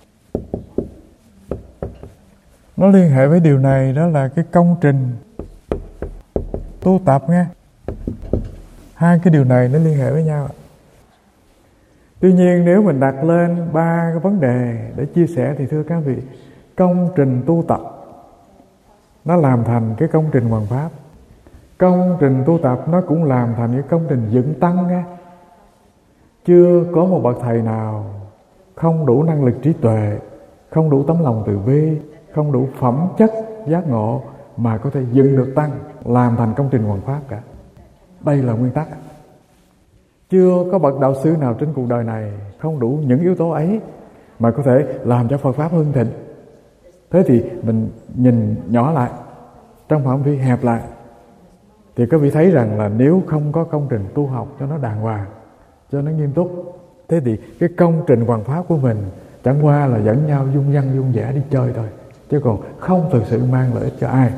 Nó liên hệ với điều này, đó là cái công trình tu tập nghe. Hai cái điều này nó liên hệ với nhau. Tuy nhiên nếu mình đặt lên ba cái vấn đề để chia sẻ thì thưa các vị, công trình tu tập nó làm thành cái công trình hoằng pháp. Công trình tu tập nó cũng làm thành cái công trình dựng tăng nghe. Chưa có một bậc thầy nào không đủ năng lực trí tuệ, không đủ tấm lòng từ bi, không đủ phẩm chất giác ngộ mà có thể dựng được tăng, làm thành công trình hoằng pháp cả. Đây là nguyên tắc. Chưa có bậc đạo sư nào trên cuộc đời này không đủ những yếu tố ấy mà có thể làm cho Phật pháp hưng thịnh. Thế thì mình nhìn nhỏ lại, trong phạm vi hẹp lại, thì các vị thấy rằng là nếu không có công trình tu học cho nó đàng hoàng, cho nó nghiêm túc, thế thì cái công trình hoằng pháp của mình chẳng qua là dẫn nhau dung dăng dung dẻ đi chơi thôi, chứ còn không thực sự mang lợi ích cho ai.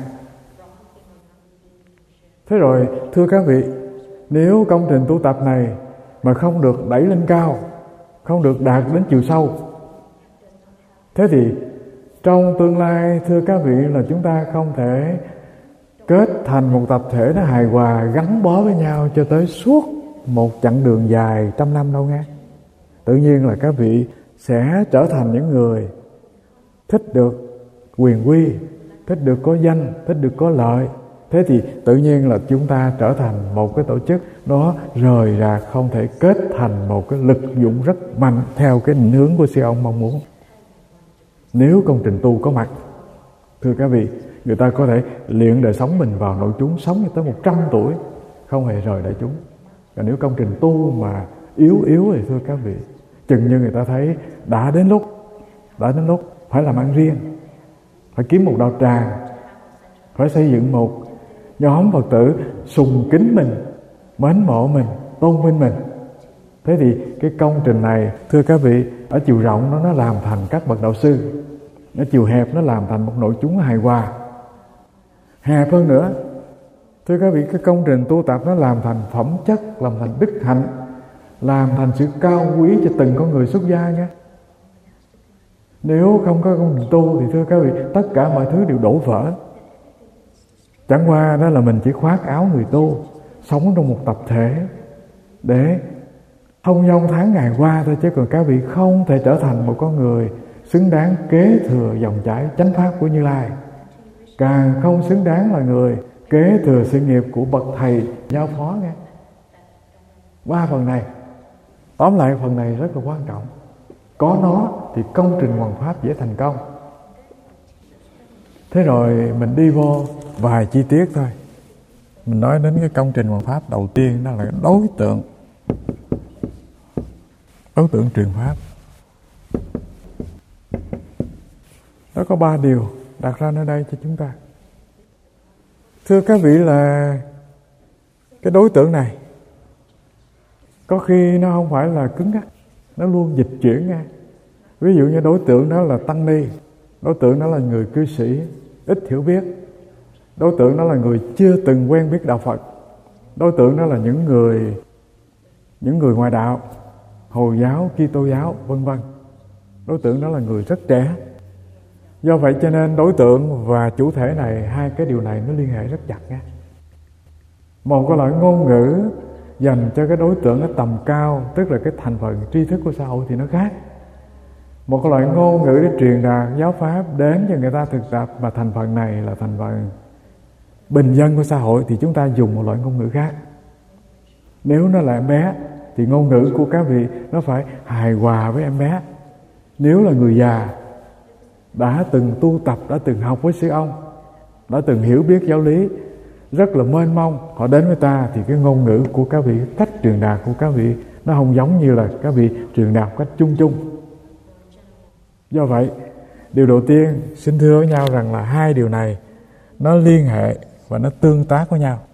Thế rồi thưa các vị, nếu công trình tu tập này mà không được đẩy lên cao, không được đạt đến chiều sâu, thế thì trong tương lai thưa các vị là chúng ta không thể kết thành một tập thể nó hài hòa, gắn bó với nhau cho tới suốt một chặng đường dài trăm năm đâu nghe. Tự nhiên là các vị sẽ trở thành những người thích được quyền quy, thích được có danh, thích được có lợi. Thế thì tự nhiên là chúng ta trở thành một cái tổ chức nó rời ra, không thể kết thành một cái lực dụng rất mạnh theo cái định hướng của sư ông mong muốn. Nếu công trình tu có mặt, thưa các vị, người ta có thể luyện đời sống mình vào nội chúng, sống cho tới một trăm tuổi không hề rời đại chúng. Còn nếu công trình tu mà yếu yếu thì thưa các vị, chừng như người ta thấy đã đến lúc đã đến lúc phải làm ăn riêng, phải kiếm một đạo tràng, phải xây dựng một nhóm Phật tử sùng kính mình, mến mộ mình, tôn vinh mình. Thế thì cái công trình này thưa các vị, ở chiều rộng nó nó làm thành các bậc đạo sư, ở chiều hẹp nó làm thành một nội chúng hài hòa. Hẹp hơn nữa, thưa các vị, cái công trình tu tập nó làm thành phẩm chất, làm thành đức hạnh, làm thành sự cao quý cho từng con người xuất gia nhé. Nếu không có công trình tu thì thưa các vị, tất cả mọi thứ đều đổ vỡ. Chẳng qua đó là mình chỉ khoác áo người tu, sống trong một tập thể để thông dong tháng ngày qua thôi, chứ còn các vị không thể trở thành một con người xứng đáng kế thừa dòng chảy chánh pháp của Như Lai, càng không xứng đáng là người kế thừa sự nghiệp của bậc thầy giao phó nghe. Ba phần này, tóm lại phần này rất là quan trọng. Có nó thì công trình hoằng pháp dễ thành công. Thế rồi mình đi vô vài chi tiết thôi. Mình nói đến cái công trình hoằng pháp đầu tiên, đó là đối tượng đối tượng truyền pháp. Nó có ba điều đặt ra nơi đây cho chúng ta. Thưa các vị, là cái đối tượng này có khi nó không phải là cứng ngắc, nó luôn dịch chuyển nha. Ví dụ như đối tượng đó là tăng ni, đối tượng đó là người cư sĩ ít hiểu biết, đối tượng đó là người chưa từng quen biết đạo Phật, đối tượng đó là những người những người ngoại đạo, Hồi giáo, Kitô giáo, vân vân. Đối tượng đó là người rất trẻ. Do vậy cho nên đối tượng và chủ thể này, hai cái điều này nó liên hệ rất chặt nha. Một cái loại ngôn ngữ dành cho cái đối tượng ở tầm cao, tức là cái thành phần tri thức của xã hội thì nó khác. Một cái loại ngôn ngữ để truyền đạt giáo pháp đến cho người ta thực tập, mà thành phần này là thành phần bình dân của xã hội thì chúng ta dùng một loại ngôn ngữ khác. Nếu nó là em bé thì ngôn ngữ của các vị nó phải hài hòa với em bé. Nếu là người già đã từng tu tập, đã từng học với sư ông, đã từng hiểu biết giáo lý rất là mênh mông, họ đến với ta thì cái ngôn ngữ của các vị, cách truyền đạt của các vị nó không giống như là các vị truyền đạt cách chung chung. Do vậy, điều đầu tiên xin thưa với nhau rằng là hai điều này nó liên hệ và nó tương tác với nhau.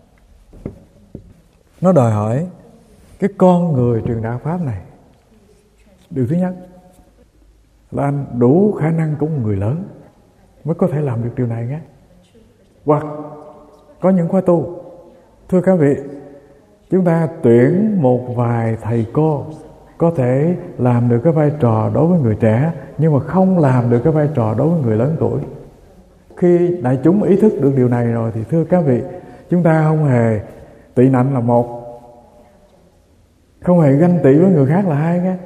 Nó đòi hỏi cái con người truyền đạt pháp này. Điều thứ nhất là anh đủ khả năng của một người lớn mới có thể làm được điều này nhé. Hoặc có những khóa tu, thưa các vị, chúng ta tuyển một vài thầy cô có thể làm được cái vai trò đối với người trẻ, nhưng mà không làm được cái vai trò đối với người lớn tuổi. Khi đại chúng ý thức được điều này rồi thì thưa các vị, chúng ta không hề tị nạnh là một, không hề ganh tị với người khác là hai nhé.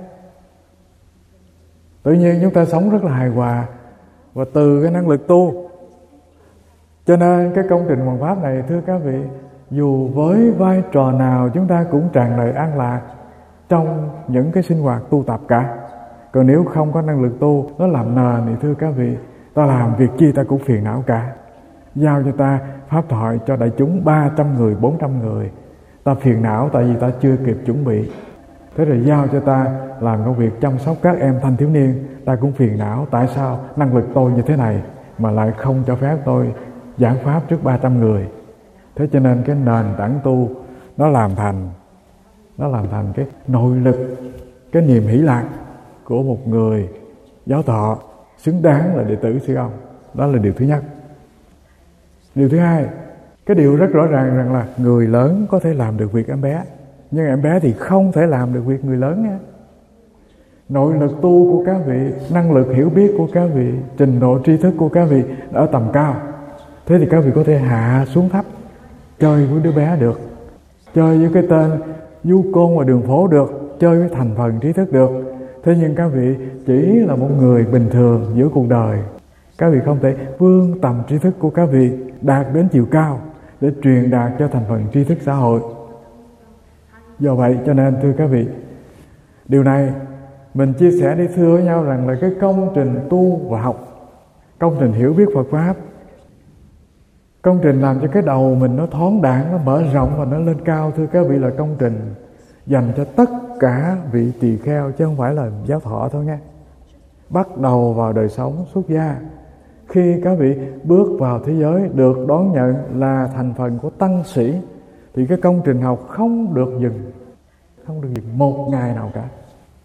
Tự nhiên chúng ta sống rất là hài hòa và từ cái năng lực tu. Cho nên cái công trình hoàn pháp này thưa các vị, dù với vai trò nào chúng ta cũng tràn đầy an lạc trong những cái sinh hoạt tu tập cả. Còn nếu không có năng lực tu, nó làm nền thì thưa các vị, ta làm việc chi ta cũng phiền não cả. Giao cho ta pháp thoại cho đại chúng ba trăm người, bốn trăm người, ta phiền não tại vì ta chưa kịp chuẩn bị. Thế rồi giao cho ta làm công việc chăm sóc các em thanh thiếu niên, ta cũng phiền não. Tại sao năng lực tôi như thế này mà lại không cho phép tôi giảng pháp trước ba trăm người? Thế cho nên cái nền tảng tu nó làm thành nó làm thành cái nội lực, cái niềm hỷ lạc của một người giáo thọ xứng đáng là đệ tử sư ông. Đó là điều thứ nhất. Điều thứ hai, cái điều rất rõ ràng rằng là người lớn có thể làm được việc em bé, nhưng em bé thì không thể làm được việc người lớn nha. Nội lực tu của các vị, năng lực hiểu biết của các vị, trình độ tri thức của các vị ở tầm cao. Thế thì các vị có thể hạ xuống thấp, chơi với đứa bé được, chơi với cái tên du côn ngoài đường phố được, chơi với thành phần trí thức được. Thế nhưng các vị chỉ là một người bình thường giữa cuộc đời. Các vị không thể vươn tầm trí thức của các vị đạt đến chiều cao để truyền đạt cho thành phần tri thức xã hội. Do vậy cho nên thưa các vị, điều này mình chia sẻ để thưa với nhau rằng là cái công trình tu và học, công trình hiểu biết Phật Pháp, công trình làm cho cái đầu mình nó thoáng đãng, nó mở rộng và nó lên cao, thưa các vị, là công trình dành cho tất cả vị tỳ kheo chứ không phải là giáo thọ thôi nha. Bắt đầu vào đời sống xuất gia, khi các vị bước vào thế giới được đón nhận là thành phần của tăng sĩ, thì cái công trình học không được dừng, không được dừng một ngày nào cả.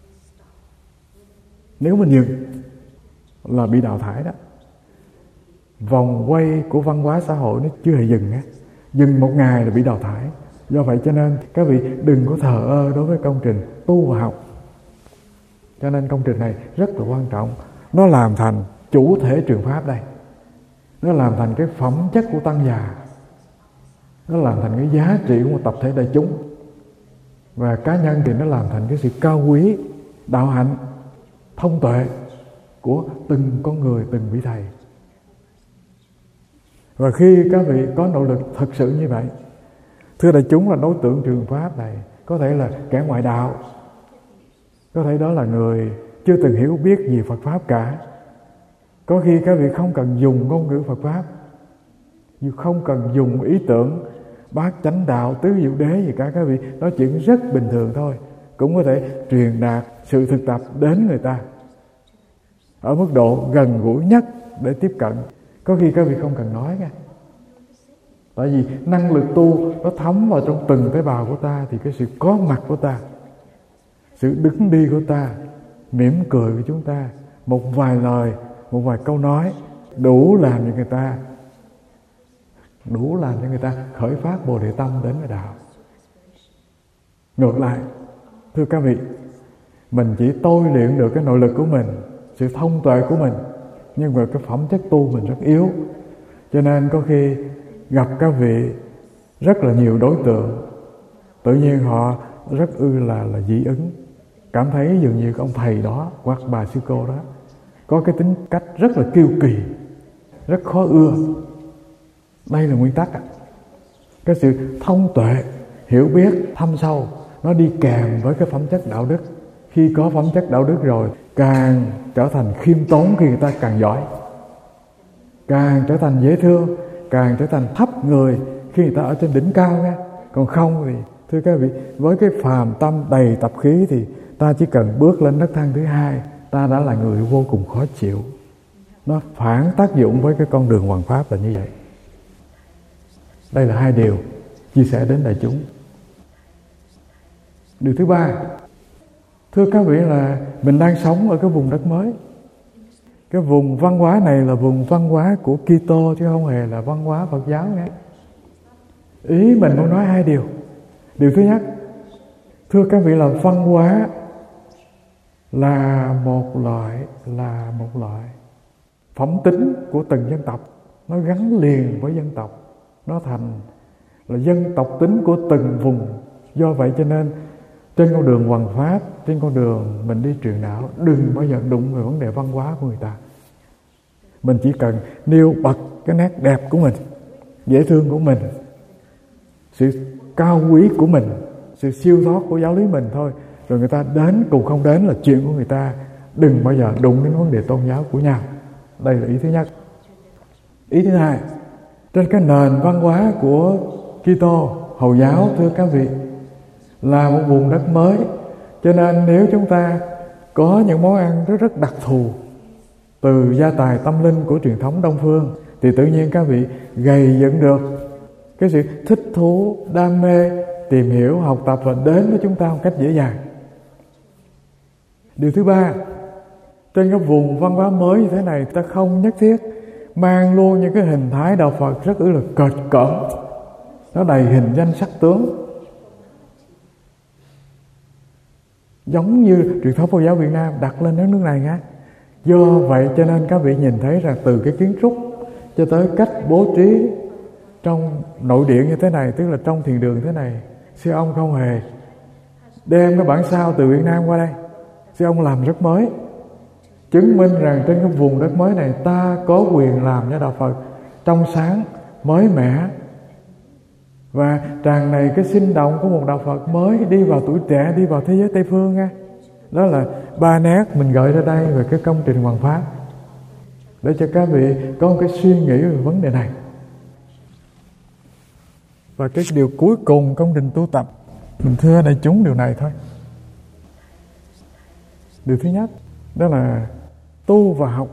Nếu mình dừng là bị đào thải đó. Vòng quay của văn hóa xã hội nó chưa hề dừng á, dừng một ngày là bị đào thải. Do vậy cho nên các vị đừng có thờ ơ đối với công trình tu và học. Cho nên công trình này rất là quan trọng. Nó làm thành chủ thể truyền pháp đây, nó làm thành cái phẩm chất của tăng già, nó làm thành cái giá trị của một tập thể đại chúng. Và cá nhân thì nó làm thành cái sự cao quý, đạo hạnh, thông tuệ của từng con người, từng vị thầy. Và khi các vị có nỗ lực thật sự như vậy, thưa đại chúng, là đối tượng truyền pháp này có thể là kẻ ngoại đạo, có thể đó là người chưa từng hiểu biết gì Phật Pháp cả. Có khi các vị không cần dùng ngôn ngữ Phật Pháp, không cần dùng ý tưởng bát chánh đạo, tứ diệu đế gì cả. Các vị nói chuyện rất bình thường thôi, cũng có thể truyền đạt sự thực tập đến người ta ở mức độ gần gũi nhất để tiếp cận. Có khi các vị không cần nói nha, tại vì năng lực tu nó thấm vào trong từng tế bào của ta, thì cái sự có mặt của ta, sự đứng đi của ta, mỉm cười của chúng ta, một vài lời, một vài câu nói đủ làm cho người ta đủ làm cho người ta khởi phát Bồ Đề tâm đến với đạo. Ngược lại, thưa các vị, mình chỉ tôi luyện được cái nội lực của mình, sự thông tuệ của mình, nhưng mà cái phẩm chất tu mình rất yếu. Cho nên có khi gặp các vị rất là nhiều đối tượng, tự nhiên họ rất ư là là dị ứng, cảm thấy dường như ông thầy đó hoặc bà sư cô đó có cái tính cách rất là kiêu kỳ, rất khó ưa. Đây là nguyên tắc. Cái sự thông tuệ, hiểu biết, thâm sâu nó đi kèm với cái phẩm chất đạo đức. Khi có phẩm chất đạo đức rồi, càng trở thành khiêm tốn khi người ta càng giỏi, càng trở thành dễ thương, càng trở thành thấp người khi người ta ở trên đỉnh cao nha. Còn không thì thưa các vị, với cái phàm tâm đầy tập khí thì ta chỉ cần bước lên nấc thang thứ hai, ta đã là người vô cùng khó chịu. Nó phản tác dụng với cái con đường hoằng pháp là như vậy. Đây là hai điều chia sẻ đến đại chúng. Điều thứ ba, thưa các vị, là mình đang sống ở cái vùng đất mới. Cái vùng văn hóa này là vùng văn hóa của Kitô chứ không hề là văn hóa Phật giáo nghe. Ý mình muốn nói hai điều. Điều thứ nhất, thưa các vị, là văn hóa là một loại là một loại phẩm tính của từng dân tộc, nó gắn liền với dân tộc, nó thành là dân tộc tính của từng vùng. Do vậy cho nên trên con đường hoằng pháp, trên con đường mình đi truyền đạo, đừng bao giờ đụng vào vấn đề văn hóa của người ta. Mình chỉ cần nêu bật cái nét đẹp của mình, dễ thương của mình, sự cao quý của mình, sự siêu thoát của giáo lý mình thôi. Rồi người ta đến cùng không đến là chuyện của người ta. Đừng bao giờ đụng đến vấn đề tôn giáo của nhau. Đây là ý thứ nhất. Ý thứ hai, trên cái nền văn hóa của Kitô, Hồi giáo, thưa các vị, là một vùng đất mới. Cho nên nếu chúng ta có những món ăn rất rất đặc thù từ gia tài tâm linh của truyền thống Đông phương, thì tự nhiên các vị gầy dựng được cái sự thích thú, đam mê, tìm hiểu, học tập và đến với chúng ta một cách dễ dàng. Điều thứ ba, trên cái vùng văn hóa mới như thế này, ta không nhất thiết mang luôn những cái hình thái đạo Phật rất là cợt cỡm, nó đầy hình danh sắc tướng, giống như truyền thống Phật giáo Việt Nam đặt lên đất nước này nha. Do vậy cho nên các vị nhìn thấy rằng từ cái kiến trúc cho tới cách bố trí trong nội điện như thế này, tức là trong thiền đường thế này, sư ông không hề đem cái bản sao từ Việt Nam qua đây. Sư ông làm rất mới, chứng minh rằng trên cái vùng đất mới này ta có quyền làm cho đạo Phật trong sáng, mới mẻ và tràn đầy cái sinh động của một đạo Phật mới đi vào tuổi trẻ, đi vào thế giới Tây phương nha. Đó là ba nét mình gợi ra đây về cái công trình hoằng pháp, để cho các vị có một cái suy nghĩ về vấn đề này. Và cái điều cuối cùng công trình tu tập, mình thưa đại chúng điều này thôi. Điều thứ nhất, đó là tu và học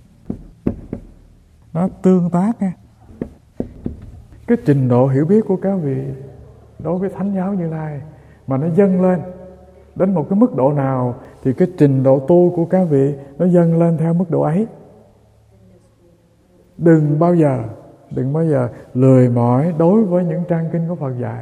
nó tương tác nha. Cái trình độ hiểu biết của các vị đối với Thánh giáo Như Lai mà nó dâng lên đến một cái mức độ nào thì cái trình độ tu của các vị nó dâng lên theo mức độ ấy. Đừng bao giờ Đừng bao giờ lười mỏi đối với những trang kinh của Phật dạy.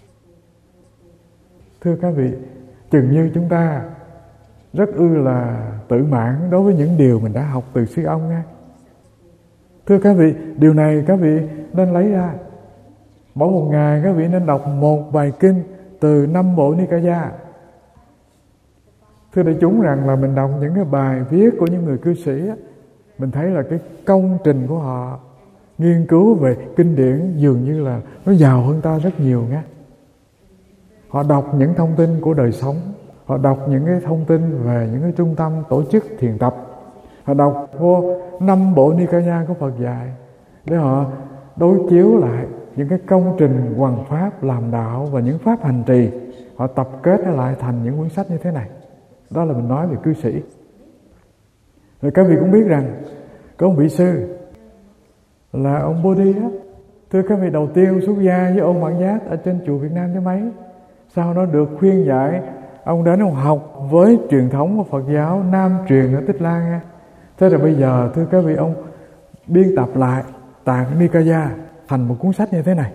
Thưa các vị, chừng như chúng ta rất ư là tự mãn đối với những điều mình đã học từ sư ông nha. Thưa các vị, điều này các vị nên lấy ra. Mỗi một ngày các vị nên đọc một bài kinh từ năm bộ Nikaya. Thưa đại chúng rằng là mình đọc những cái bài viết của những người cư sĩ á, mình thấy là cái công trình của họ nghiên cứu về kinh điển dường như là nó giàu hơn ta rất nhiều nhé. Họ đọc những thông tin của đời sống, họ đọc những cái thông tin về những cái trung tâm tổ chức thiền tập, họ đọc vô năm bộ Nikaya của Phật dạy để họ đối chiếu lại những cái công trình hoằng pháp làm đạo và những pháp hành trì, họ tập kết lại thành những cuốn sách như thế này. Đó là mình nói về cư sĩ. Rồi các vị cũng biết rằng có một vị sư là ông Bodhi á. Thưa các vị, đầu tiên xuất gia với ông Bản Giác ở trên chùa Việt Nam chứ mấy. Sau đó được khuyên dạy Ông đến ông học với truyền thống của Phật giáo Nam truyền ở Tích Lan nha. Thế rồi bây giờ thưa các vị, ông biên tập lại Tạng Nikaya thành một cuốn sách như thế này.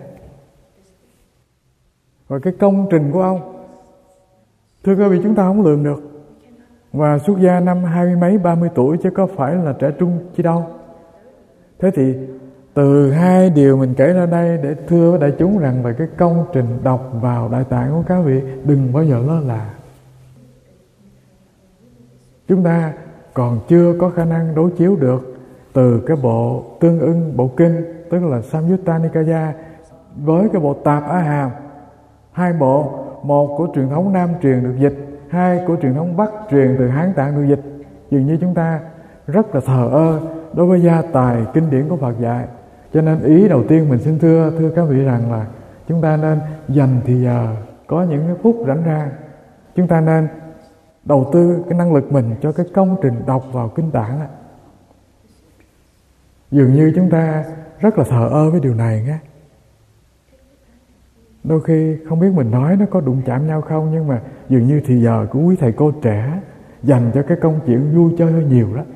Và cái công trình của ông, thưa các vị, chúng ta không lường được. Và xuất gia năm hai mươi mấy, ba mươi tuổi chứ có phải là trẻ trung chi đâu. Thế thì từ hai điều mình kể ra đây để thưa với đại chúng rằng về cái công trình đọc vào Đại Tạng của các vị đừng bao giờ lơ là. Chúng ta còn chưa có khả năng đối chiếu được từ cái bộ tương ưng bộ kinh, tức là Samyutta Nikaya, với cái bộ Tạp Á Hàm. Hai bộ, một của truyền thống Nam truyền được dịch, hai của truyền thống Bắc truyền từ Hán Tạng được dịch. Dường như chúng ta rất là thờ ơ đối với gia tài kinh điển của Phật dạy. Cho nên ý đầu tiên mình xin thưa thưa các vị rằng là chúng ta nên dành thì giờ, có những cái phút rảnh rang, chúng ta nên đầu tư cái năng lực mình cho cái công trình đọc vào kinh Tạng. Dường như chúng ta rất là thờ ơ với điều này nghe. Đôi khi không biết mình nói nó có đụng chạm nhau không, nhưng mà dường như thì giờ của quý thầy cô trẻ dành cho cái công chuyện vui chơi hơi nhiều đó.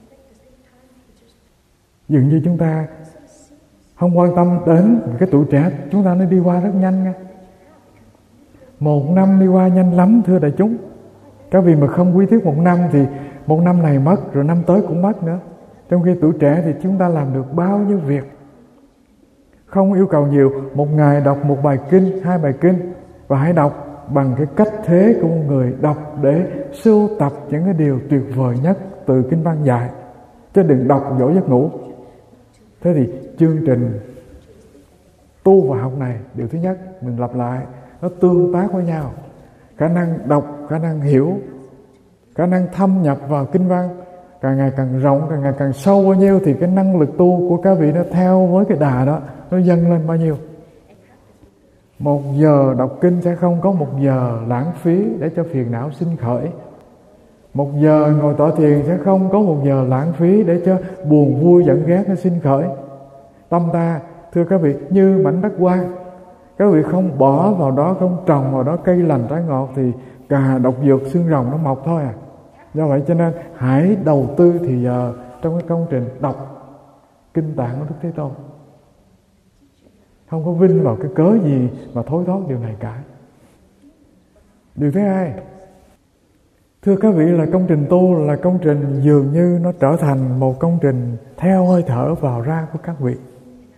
Dường như chúng ta không quan tâm đến cái tuổi trẻ, chúng ta nó đi qua rất nhanh nha. Một năm đi qua nhanh lắm thưa đại chúng. Các vị mà không quý tiếc một năm thì một năm này mất, rồi năm tới cũng mất nữa. Trong khi tuổi trẻ thì chúng ta làm được bao nhiêu việc. Không yêu cầu nhiều, một ngày đọc một bài kinh, hai bài kinh, và hãy đọc bằng cái cách thế của một người đọc để sưu tập những cái điều tuyệt vời nhất từ kinh văn dạy, chứ đừng đọc dỗ giấc ngủ. Thế thì chương trình tu và học này, điều thứ nhất mình lặp lại, nó tương tác với nhau. Khả năng đọc, khả năng hiểu, khả năng thâm nhập vào kinh văn càng ngày càng rộng, càng ngày càng sâu bao nhiêu thì cái năng lực tu của các vị nó theo với cái đà đó, nó dâng lên bao nhiêu. Một giờ đọc kinh sẽ không có một giờ lãng phí để cho phiền não sinh khởi. Một giờ ngồi tọa thiền sẽ không có một giờ lãng phí để cho buồn vui giận ghét nó sinh khởi. Tâm ta, thưa các vị, như mảnh đất hoang. Các vị không bỏ vào đó, không trồng vào đó cây lành trái ngọt thì cà độc dược xương rồng nó mọc thôi à. Do vậy cho nên hãy đầu tư thì giờ trong cái công trình đọc kinh Tạng của Đức Thế Tôn. Không có vinh vào cái cớ gì mà thối thoát điều này cả. Điều thứ hai, thưa các vị, là công trình tu là công trình dường như nó trở thành một công trình theo hơi thở vào ra của các vị.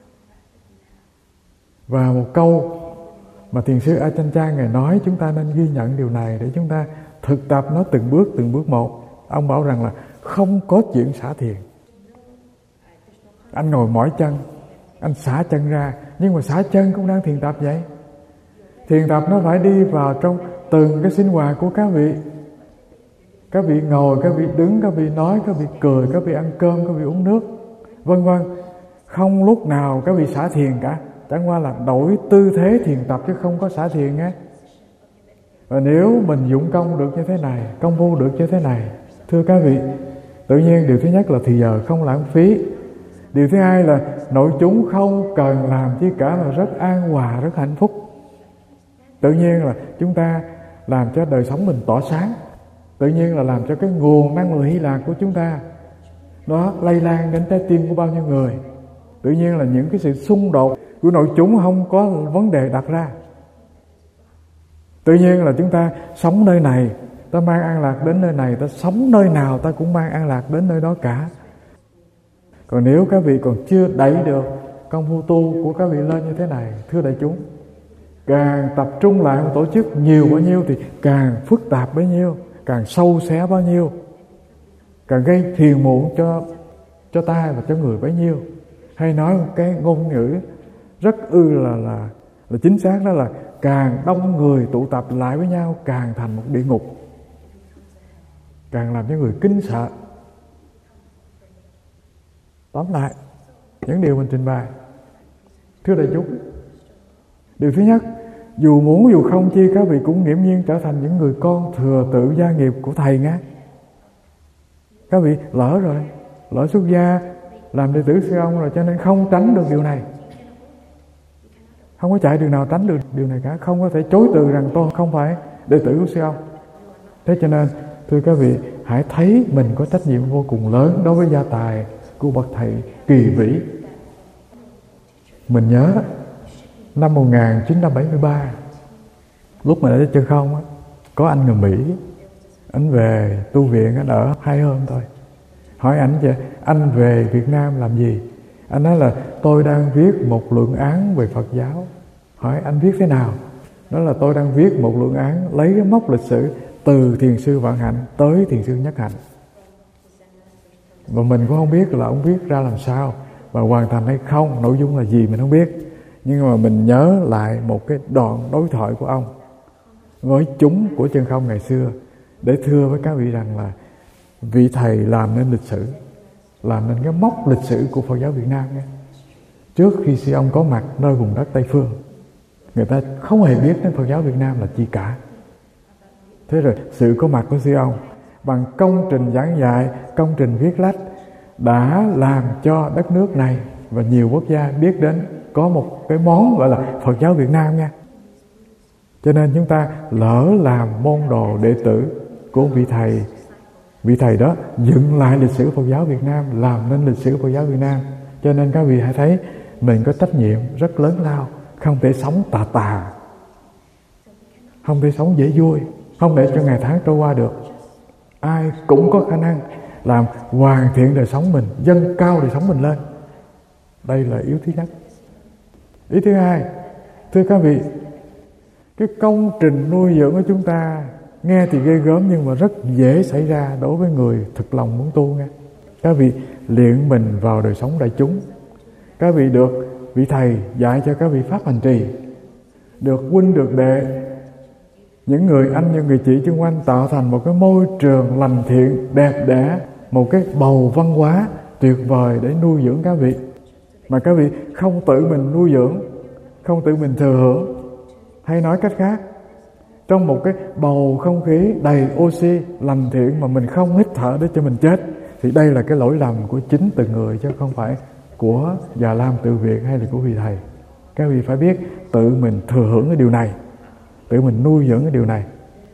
Và một câu mà Thiền sư Ajahn Chah Ngài nói, chúng ta nên ghi nhận điều này để chúng ta thực tập nó từng bước từng bước một. Ông bảo rằng là không có chuyện xả thiền. Anh ngồi mỏi chân, anh xả chân ra, nhưng mà xả chân cũng đang thiền tập vậy. Thiền tập nó phải đi vào trong từng cái sinh hoạt của các vị. Các vị ngồi, các vị đứng, các vị nói, các vị cười, các vị ăn cơm, các vị uống nước, vân vân. Không lúc nào các vị xả thiền cả. Chẳng qua là đổi tư thế thiền tập chứ không có xả thiền á. Và nếu mình dụng công được như thế này, công phu được như thế này, thưa các vị, tự nhiên điều thứ nhất là thì giờ không lãng phí. Điều thứ hai là nội chúng không cần làm chi cả mà rất an hòa, rất hạnh phúc. Tự nhiên là chúng ta làm cho đời sống mình tỏa sáng. Tự nhiên là làm cho cái nguồn năng lượng hy lạc của chúng ta nó lây lan đến trái tim của bao nhiêu người. Tự nhiên là những cái sự xung đột của nội chúng không có vấn đề đặt ra. Tự nhiên là chúng ta sống nơi này, ta mang an lạc đến nơi này, ta sống nơi nào ta cũng mang an lạc đến nơi đó cả. Còn nếu các vị còn chưa đẩy được công phu tu của các vị lên như thế này, thưa đại chúng, càng tập trung lại một tổ chức nhiều bao nhiêu thì càng phức tạp bấy nhiêu, càng sâu xé bao nhiêu, càng gây phiền muộn cho cho ta và cho người bấy nhiêu. Hay nói một cái ngôn ngữ rất ư là là là chính xác, đó là càng đông người tụ tập lại với nhau càng thành một địa ngục, càng làm cho người kinh sợ. Tóm lại những điều mình trình bày, thưa đại chúng, điều thứ nhất, dù muốn dù không chi các vị cũng nghiễm nhiên trở thành những người con thừa tự gia nghiệp của thầy nghe. Các vị lỡ rồi, lỡ xuất gia làm đệ tử sư ông rồi, cho nên không tránh được điều này. Không có chạy đường nào tránh được điều này cả. Không có thể chối từ rằng tôi không phải đệ tử của sư ông. Thế cho nên thưa các vị, hãy thấy mình có trách nhiệm vô cùng lớn đối với gia tài của bậc thầy kỳ vĩ. Mình nhớ năm một nghìn chín trăm bảy mươi ba, lúc mà ở Chân Không á, có anh người Mỹ, anh về tu viện, anh ở hai hôm thôi. Hỏi anh chứ, anh về Việt Nam làm gì? Anh nói là tôi đang viết một luận án về Phật giáo. Hỏi anh viết thế nào? Đó là tôi đang viết một luận án lấy cái mốc lịch sử từ Thiền sư Vạn Hạnh tới Thiền sư Nhất Hạnh. Và mình cũng không biết là ông viết ra làm sao và hoàn thành hay không, nội dung là gì mình không biết. Nhưng mà mình nhớ lại một cái đoạn đối thoại của ông với chúng của Chân Không ngày xưa, để thưa với các vị rằng là vị thầy làm nên lịch sử, làm nên cái mốc lịch sử của Phật giáo Việt Nam nhé. Trước khi sư ông có mặt nơi vùng đất Tây Phương, người ta không hề biết đến Phật giáo Việt Nam là chi cả. Thế rồi sự có mặt của sư ông bằng công trình giảng dạy, công trình viết lách đã làm cho đất nước này và nhiều quốc gia biết đến có một cái món gọi là Phật giáo Việt Nam nha. Cho nên chúng ta lỡ làm môn đồ đệ tử của vị thầy, vị thầy đó dựng lại lịch sử Phật giáo Việt Nam, làm nên lịch sử Phật giáo Việt Nam. Cho nên các vị hãy thấy mình có trách nhiệm rất lớn lao, không thể sống tà tà, không thể sống dễ vui, không để cho ngày tháng trôi qua được. Ai cũng có khả năng làm hoàn thiện đời sống mình, dâng cao đời sống mình lên. Đây là yếu thứ nhất. Ý thứ hai, thưa các vị, cái công trình nuôi dưỡng của chúng ta nghe thì ghê gớm nhưng mà rất dễ xảy ra đối với người thực lòng muốn tu nghe. Các vị luyện mình vào đời sống đại chúng. Các vị được vị thầy dạy cho các vị pháp hành trì, được huynh được đệ, những người anh và người chị xung quanh tạo thành một cái môi trường lành thiện, đẹp đẽ, một cái bầu văn hóa tuyệt vời để nuôi dưỡng các vị. Mà các vị không tự mình nuôi dưỡng, không tự mình thừa hưởng, hay nói cách khác, trong một cái bầu không khí đầy oxy lành thiện mà mình không hít thở để cho mình chết, thì đây là cái lỗi lầm của chính từng người, chứ không phải của Già Lam Tự Viện hay là của vị thầy. Các vị phải biết tự mình thừa hưởng cái điều này, tự mình nuôi dưỡng cái điều này.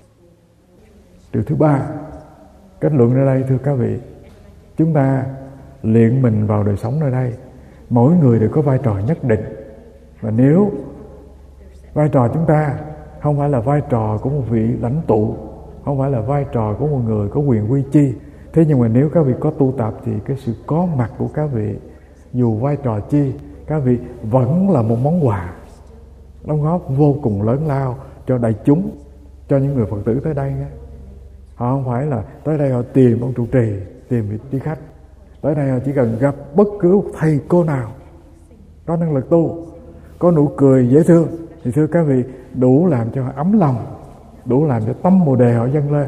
Điều thứ ba, kết luận ở đây thưa các vị, chúng ta luyện mình vào đời sống ở đây, mỗi người đều có vai trò nhất định. Và nếu vai trò chúng ta không phải là vai trò của một vị lãnh tụ, không phải là vai trò của một người có quyền quy chi, thế nhưng mà nếu các vị có tu tập thì cái sự có mặt của các vị, dù vai trò chi, các vị vẫn là một món quà đóng góp vô cùng lớn lao cho đại chúng, cho những người Phật tử tới đây. Họ không phải là tới đây họ tìm ông trụ trì, tìm vị trí khách. Tới đây họ chỉ cần gặp bất cứ một thầy cô nào có năng lực tu, có nụ cười dễ thương, thì thưa các vị, đủ làm cho họ ấm lòng, đủ làm cho tâm Bồ Đề họ dâng lên.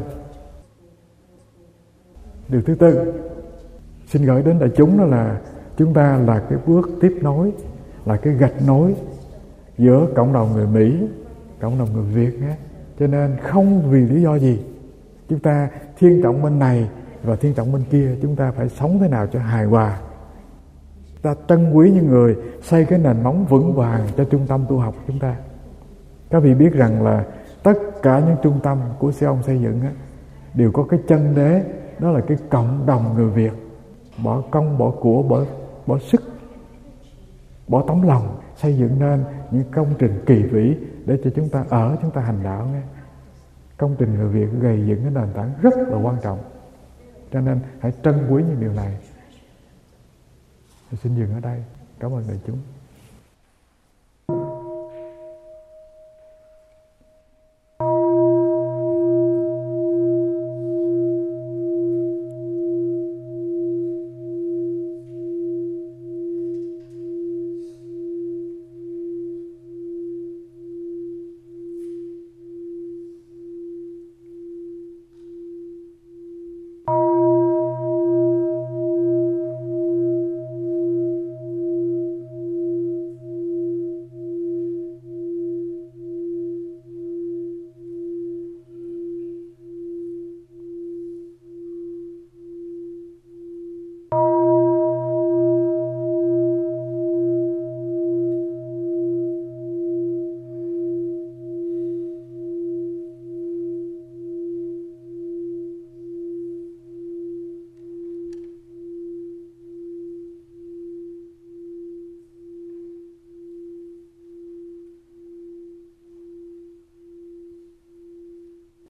Điều thứ tư, xin gửi đến đại chúng đó là chúng ta là cái bước tiếp nối, là cái gạch nối giữa cộng đồng người Mỹ, cộng đồng người Việt nhé. Cho nên không vì lý do gì chúng ta thiên trọng bên này và thiên trọng bên kia, chúng ta phải sống thế nào cho hài hòa. Ta trân quý những người xây cái nền móng vững vàng cho trung tâm tu học của chúng ta. Các vị biết rằng là tất cả những trung tâm của sư ông xây dựng á, đều có cái chân đế, đó là cái cộng đồng người Việt bỏ công, bỏ của, bỏ, bỏ sức, bỏ tấm lòng xây dựng nên những công trình kỳ vĩ để cho chúng ta ở, chúng ta hành đạo nghe. Công trình người Việt gây dựng cái nền tảng rất là quan trọng, cho nên hãy trân quý những điều này. Tôi xin dừng ở đây. Cảm ơn đại chúng.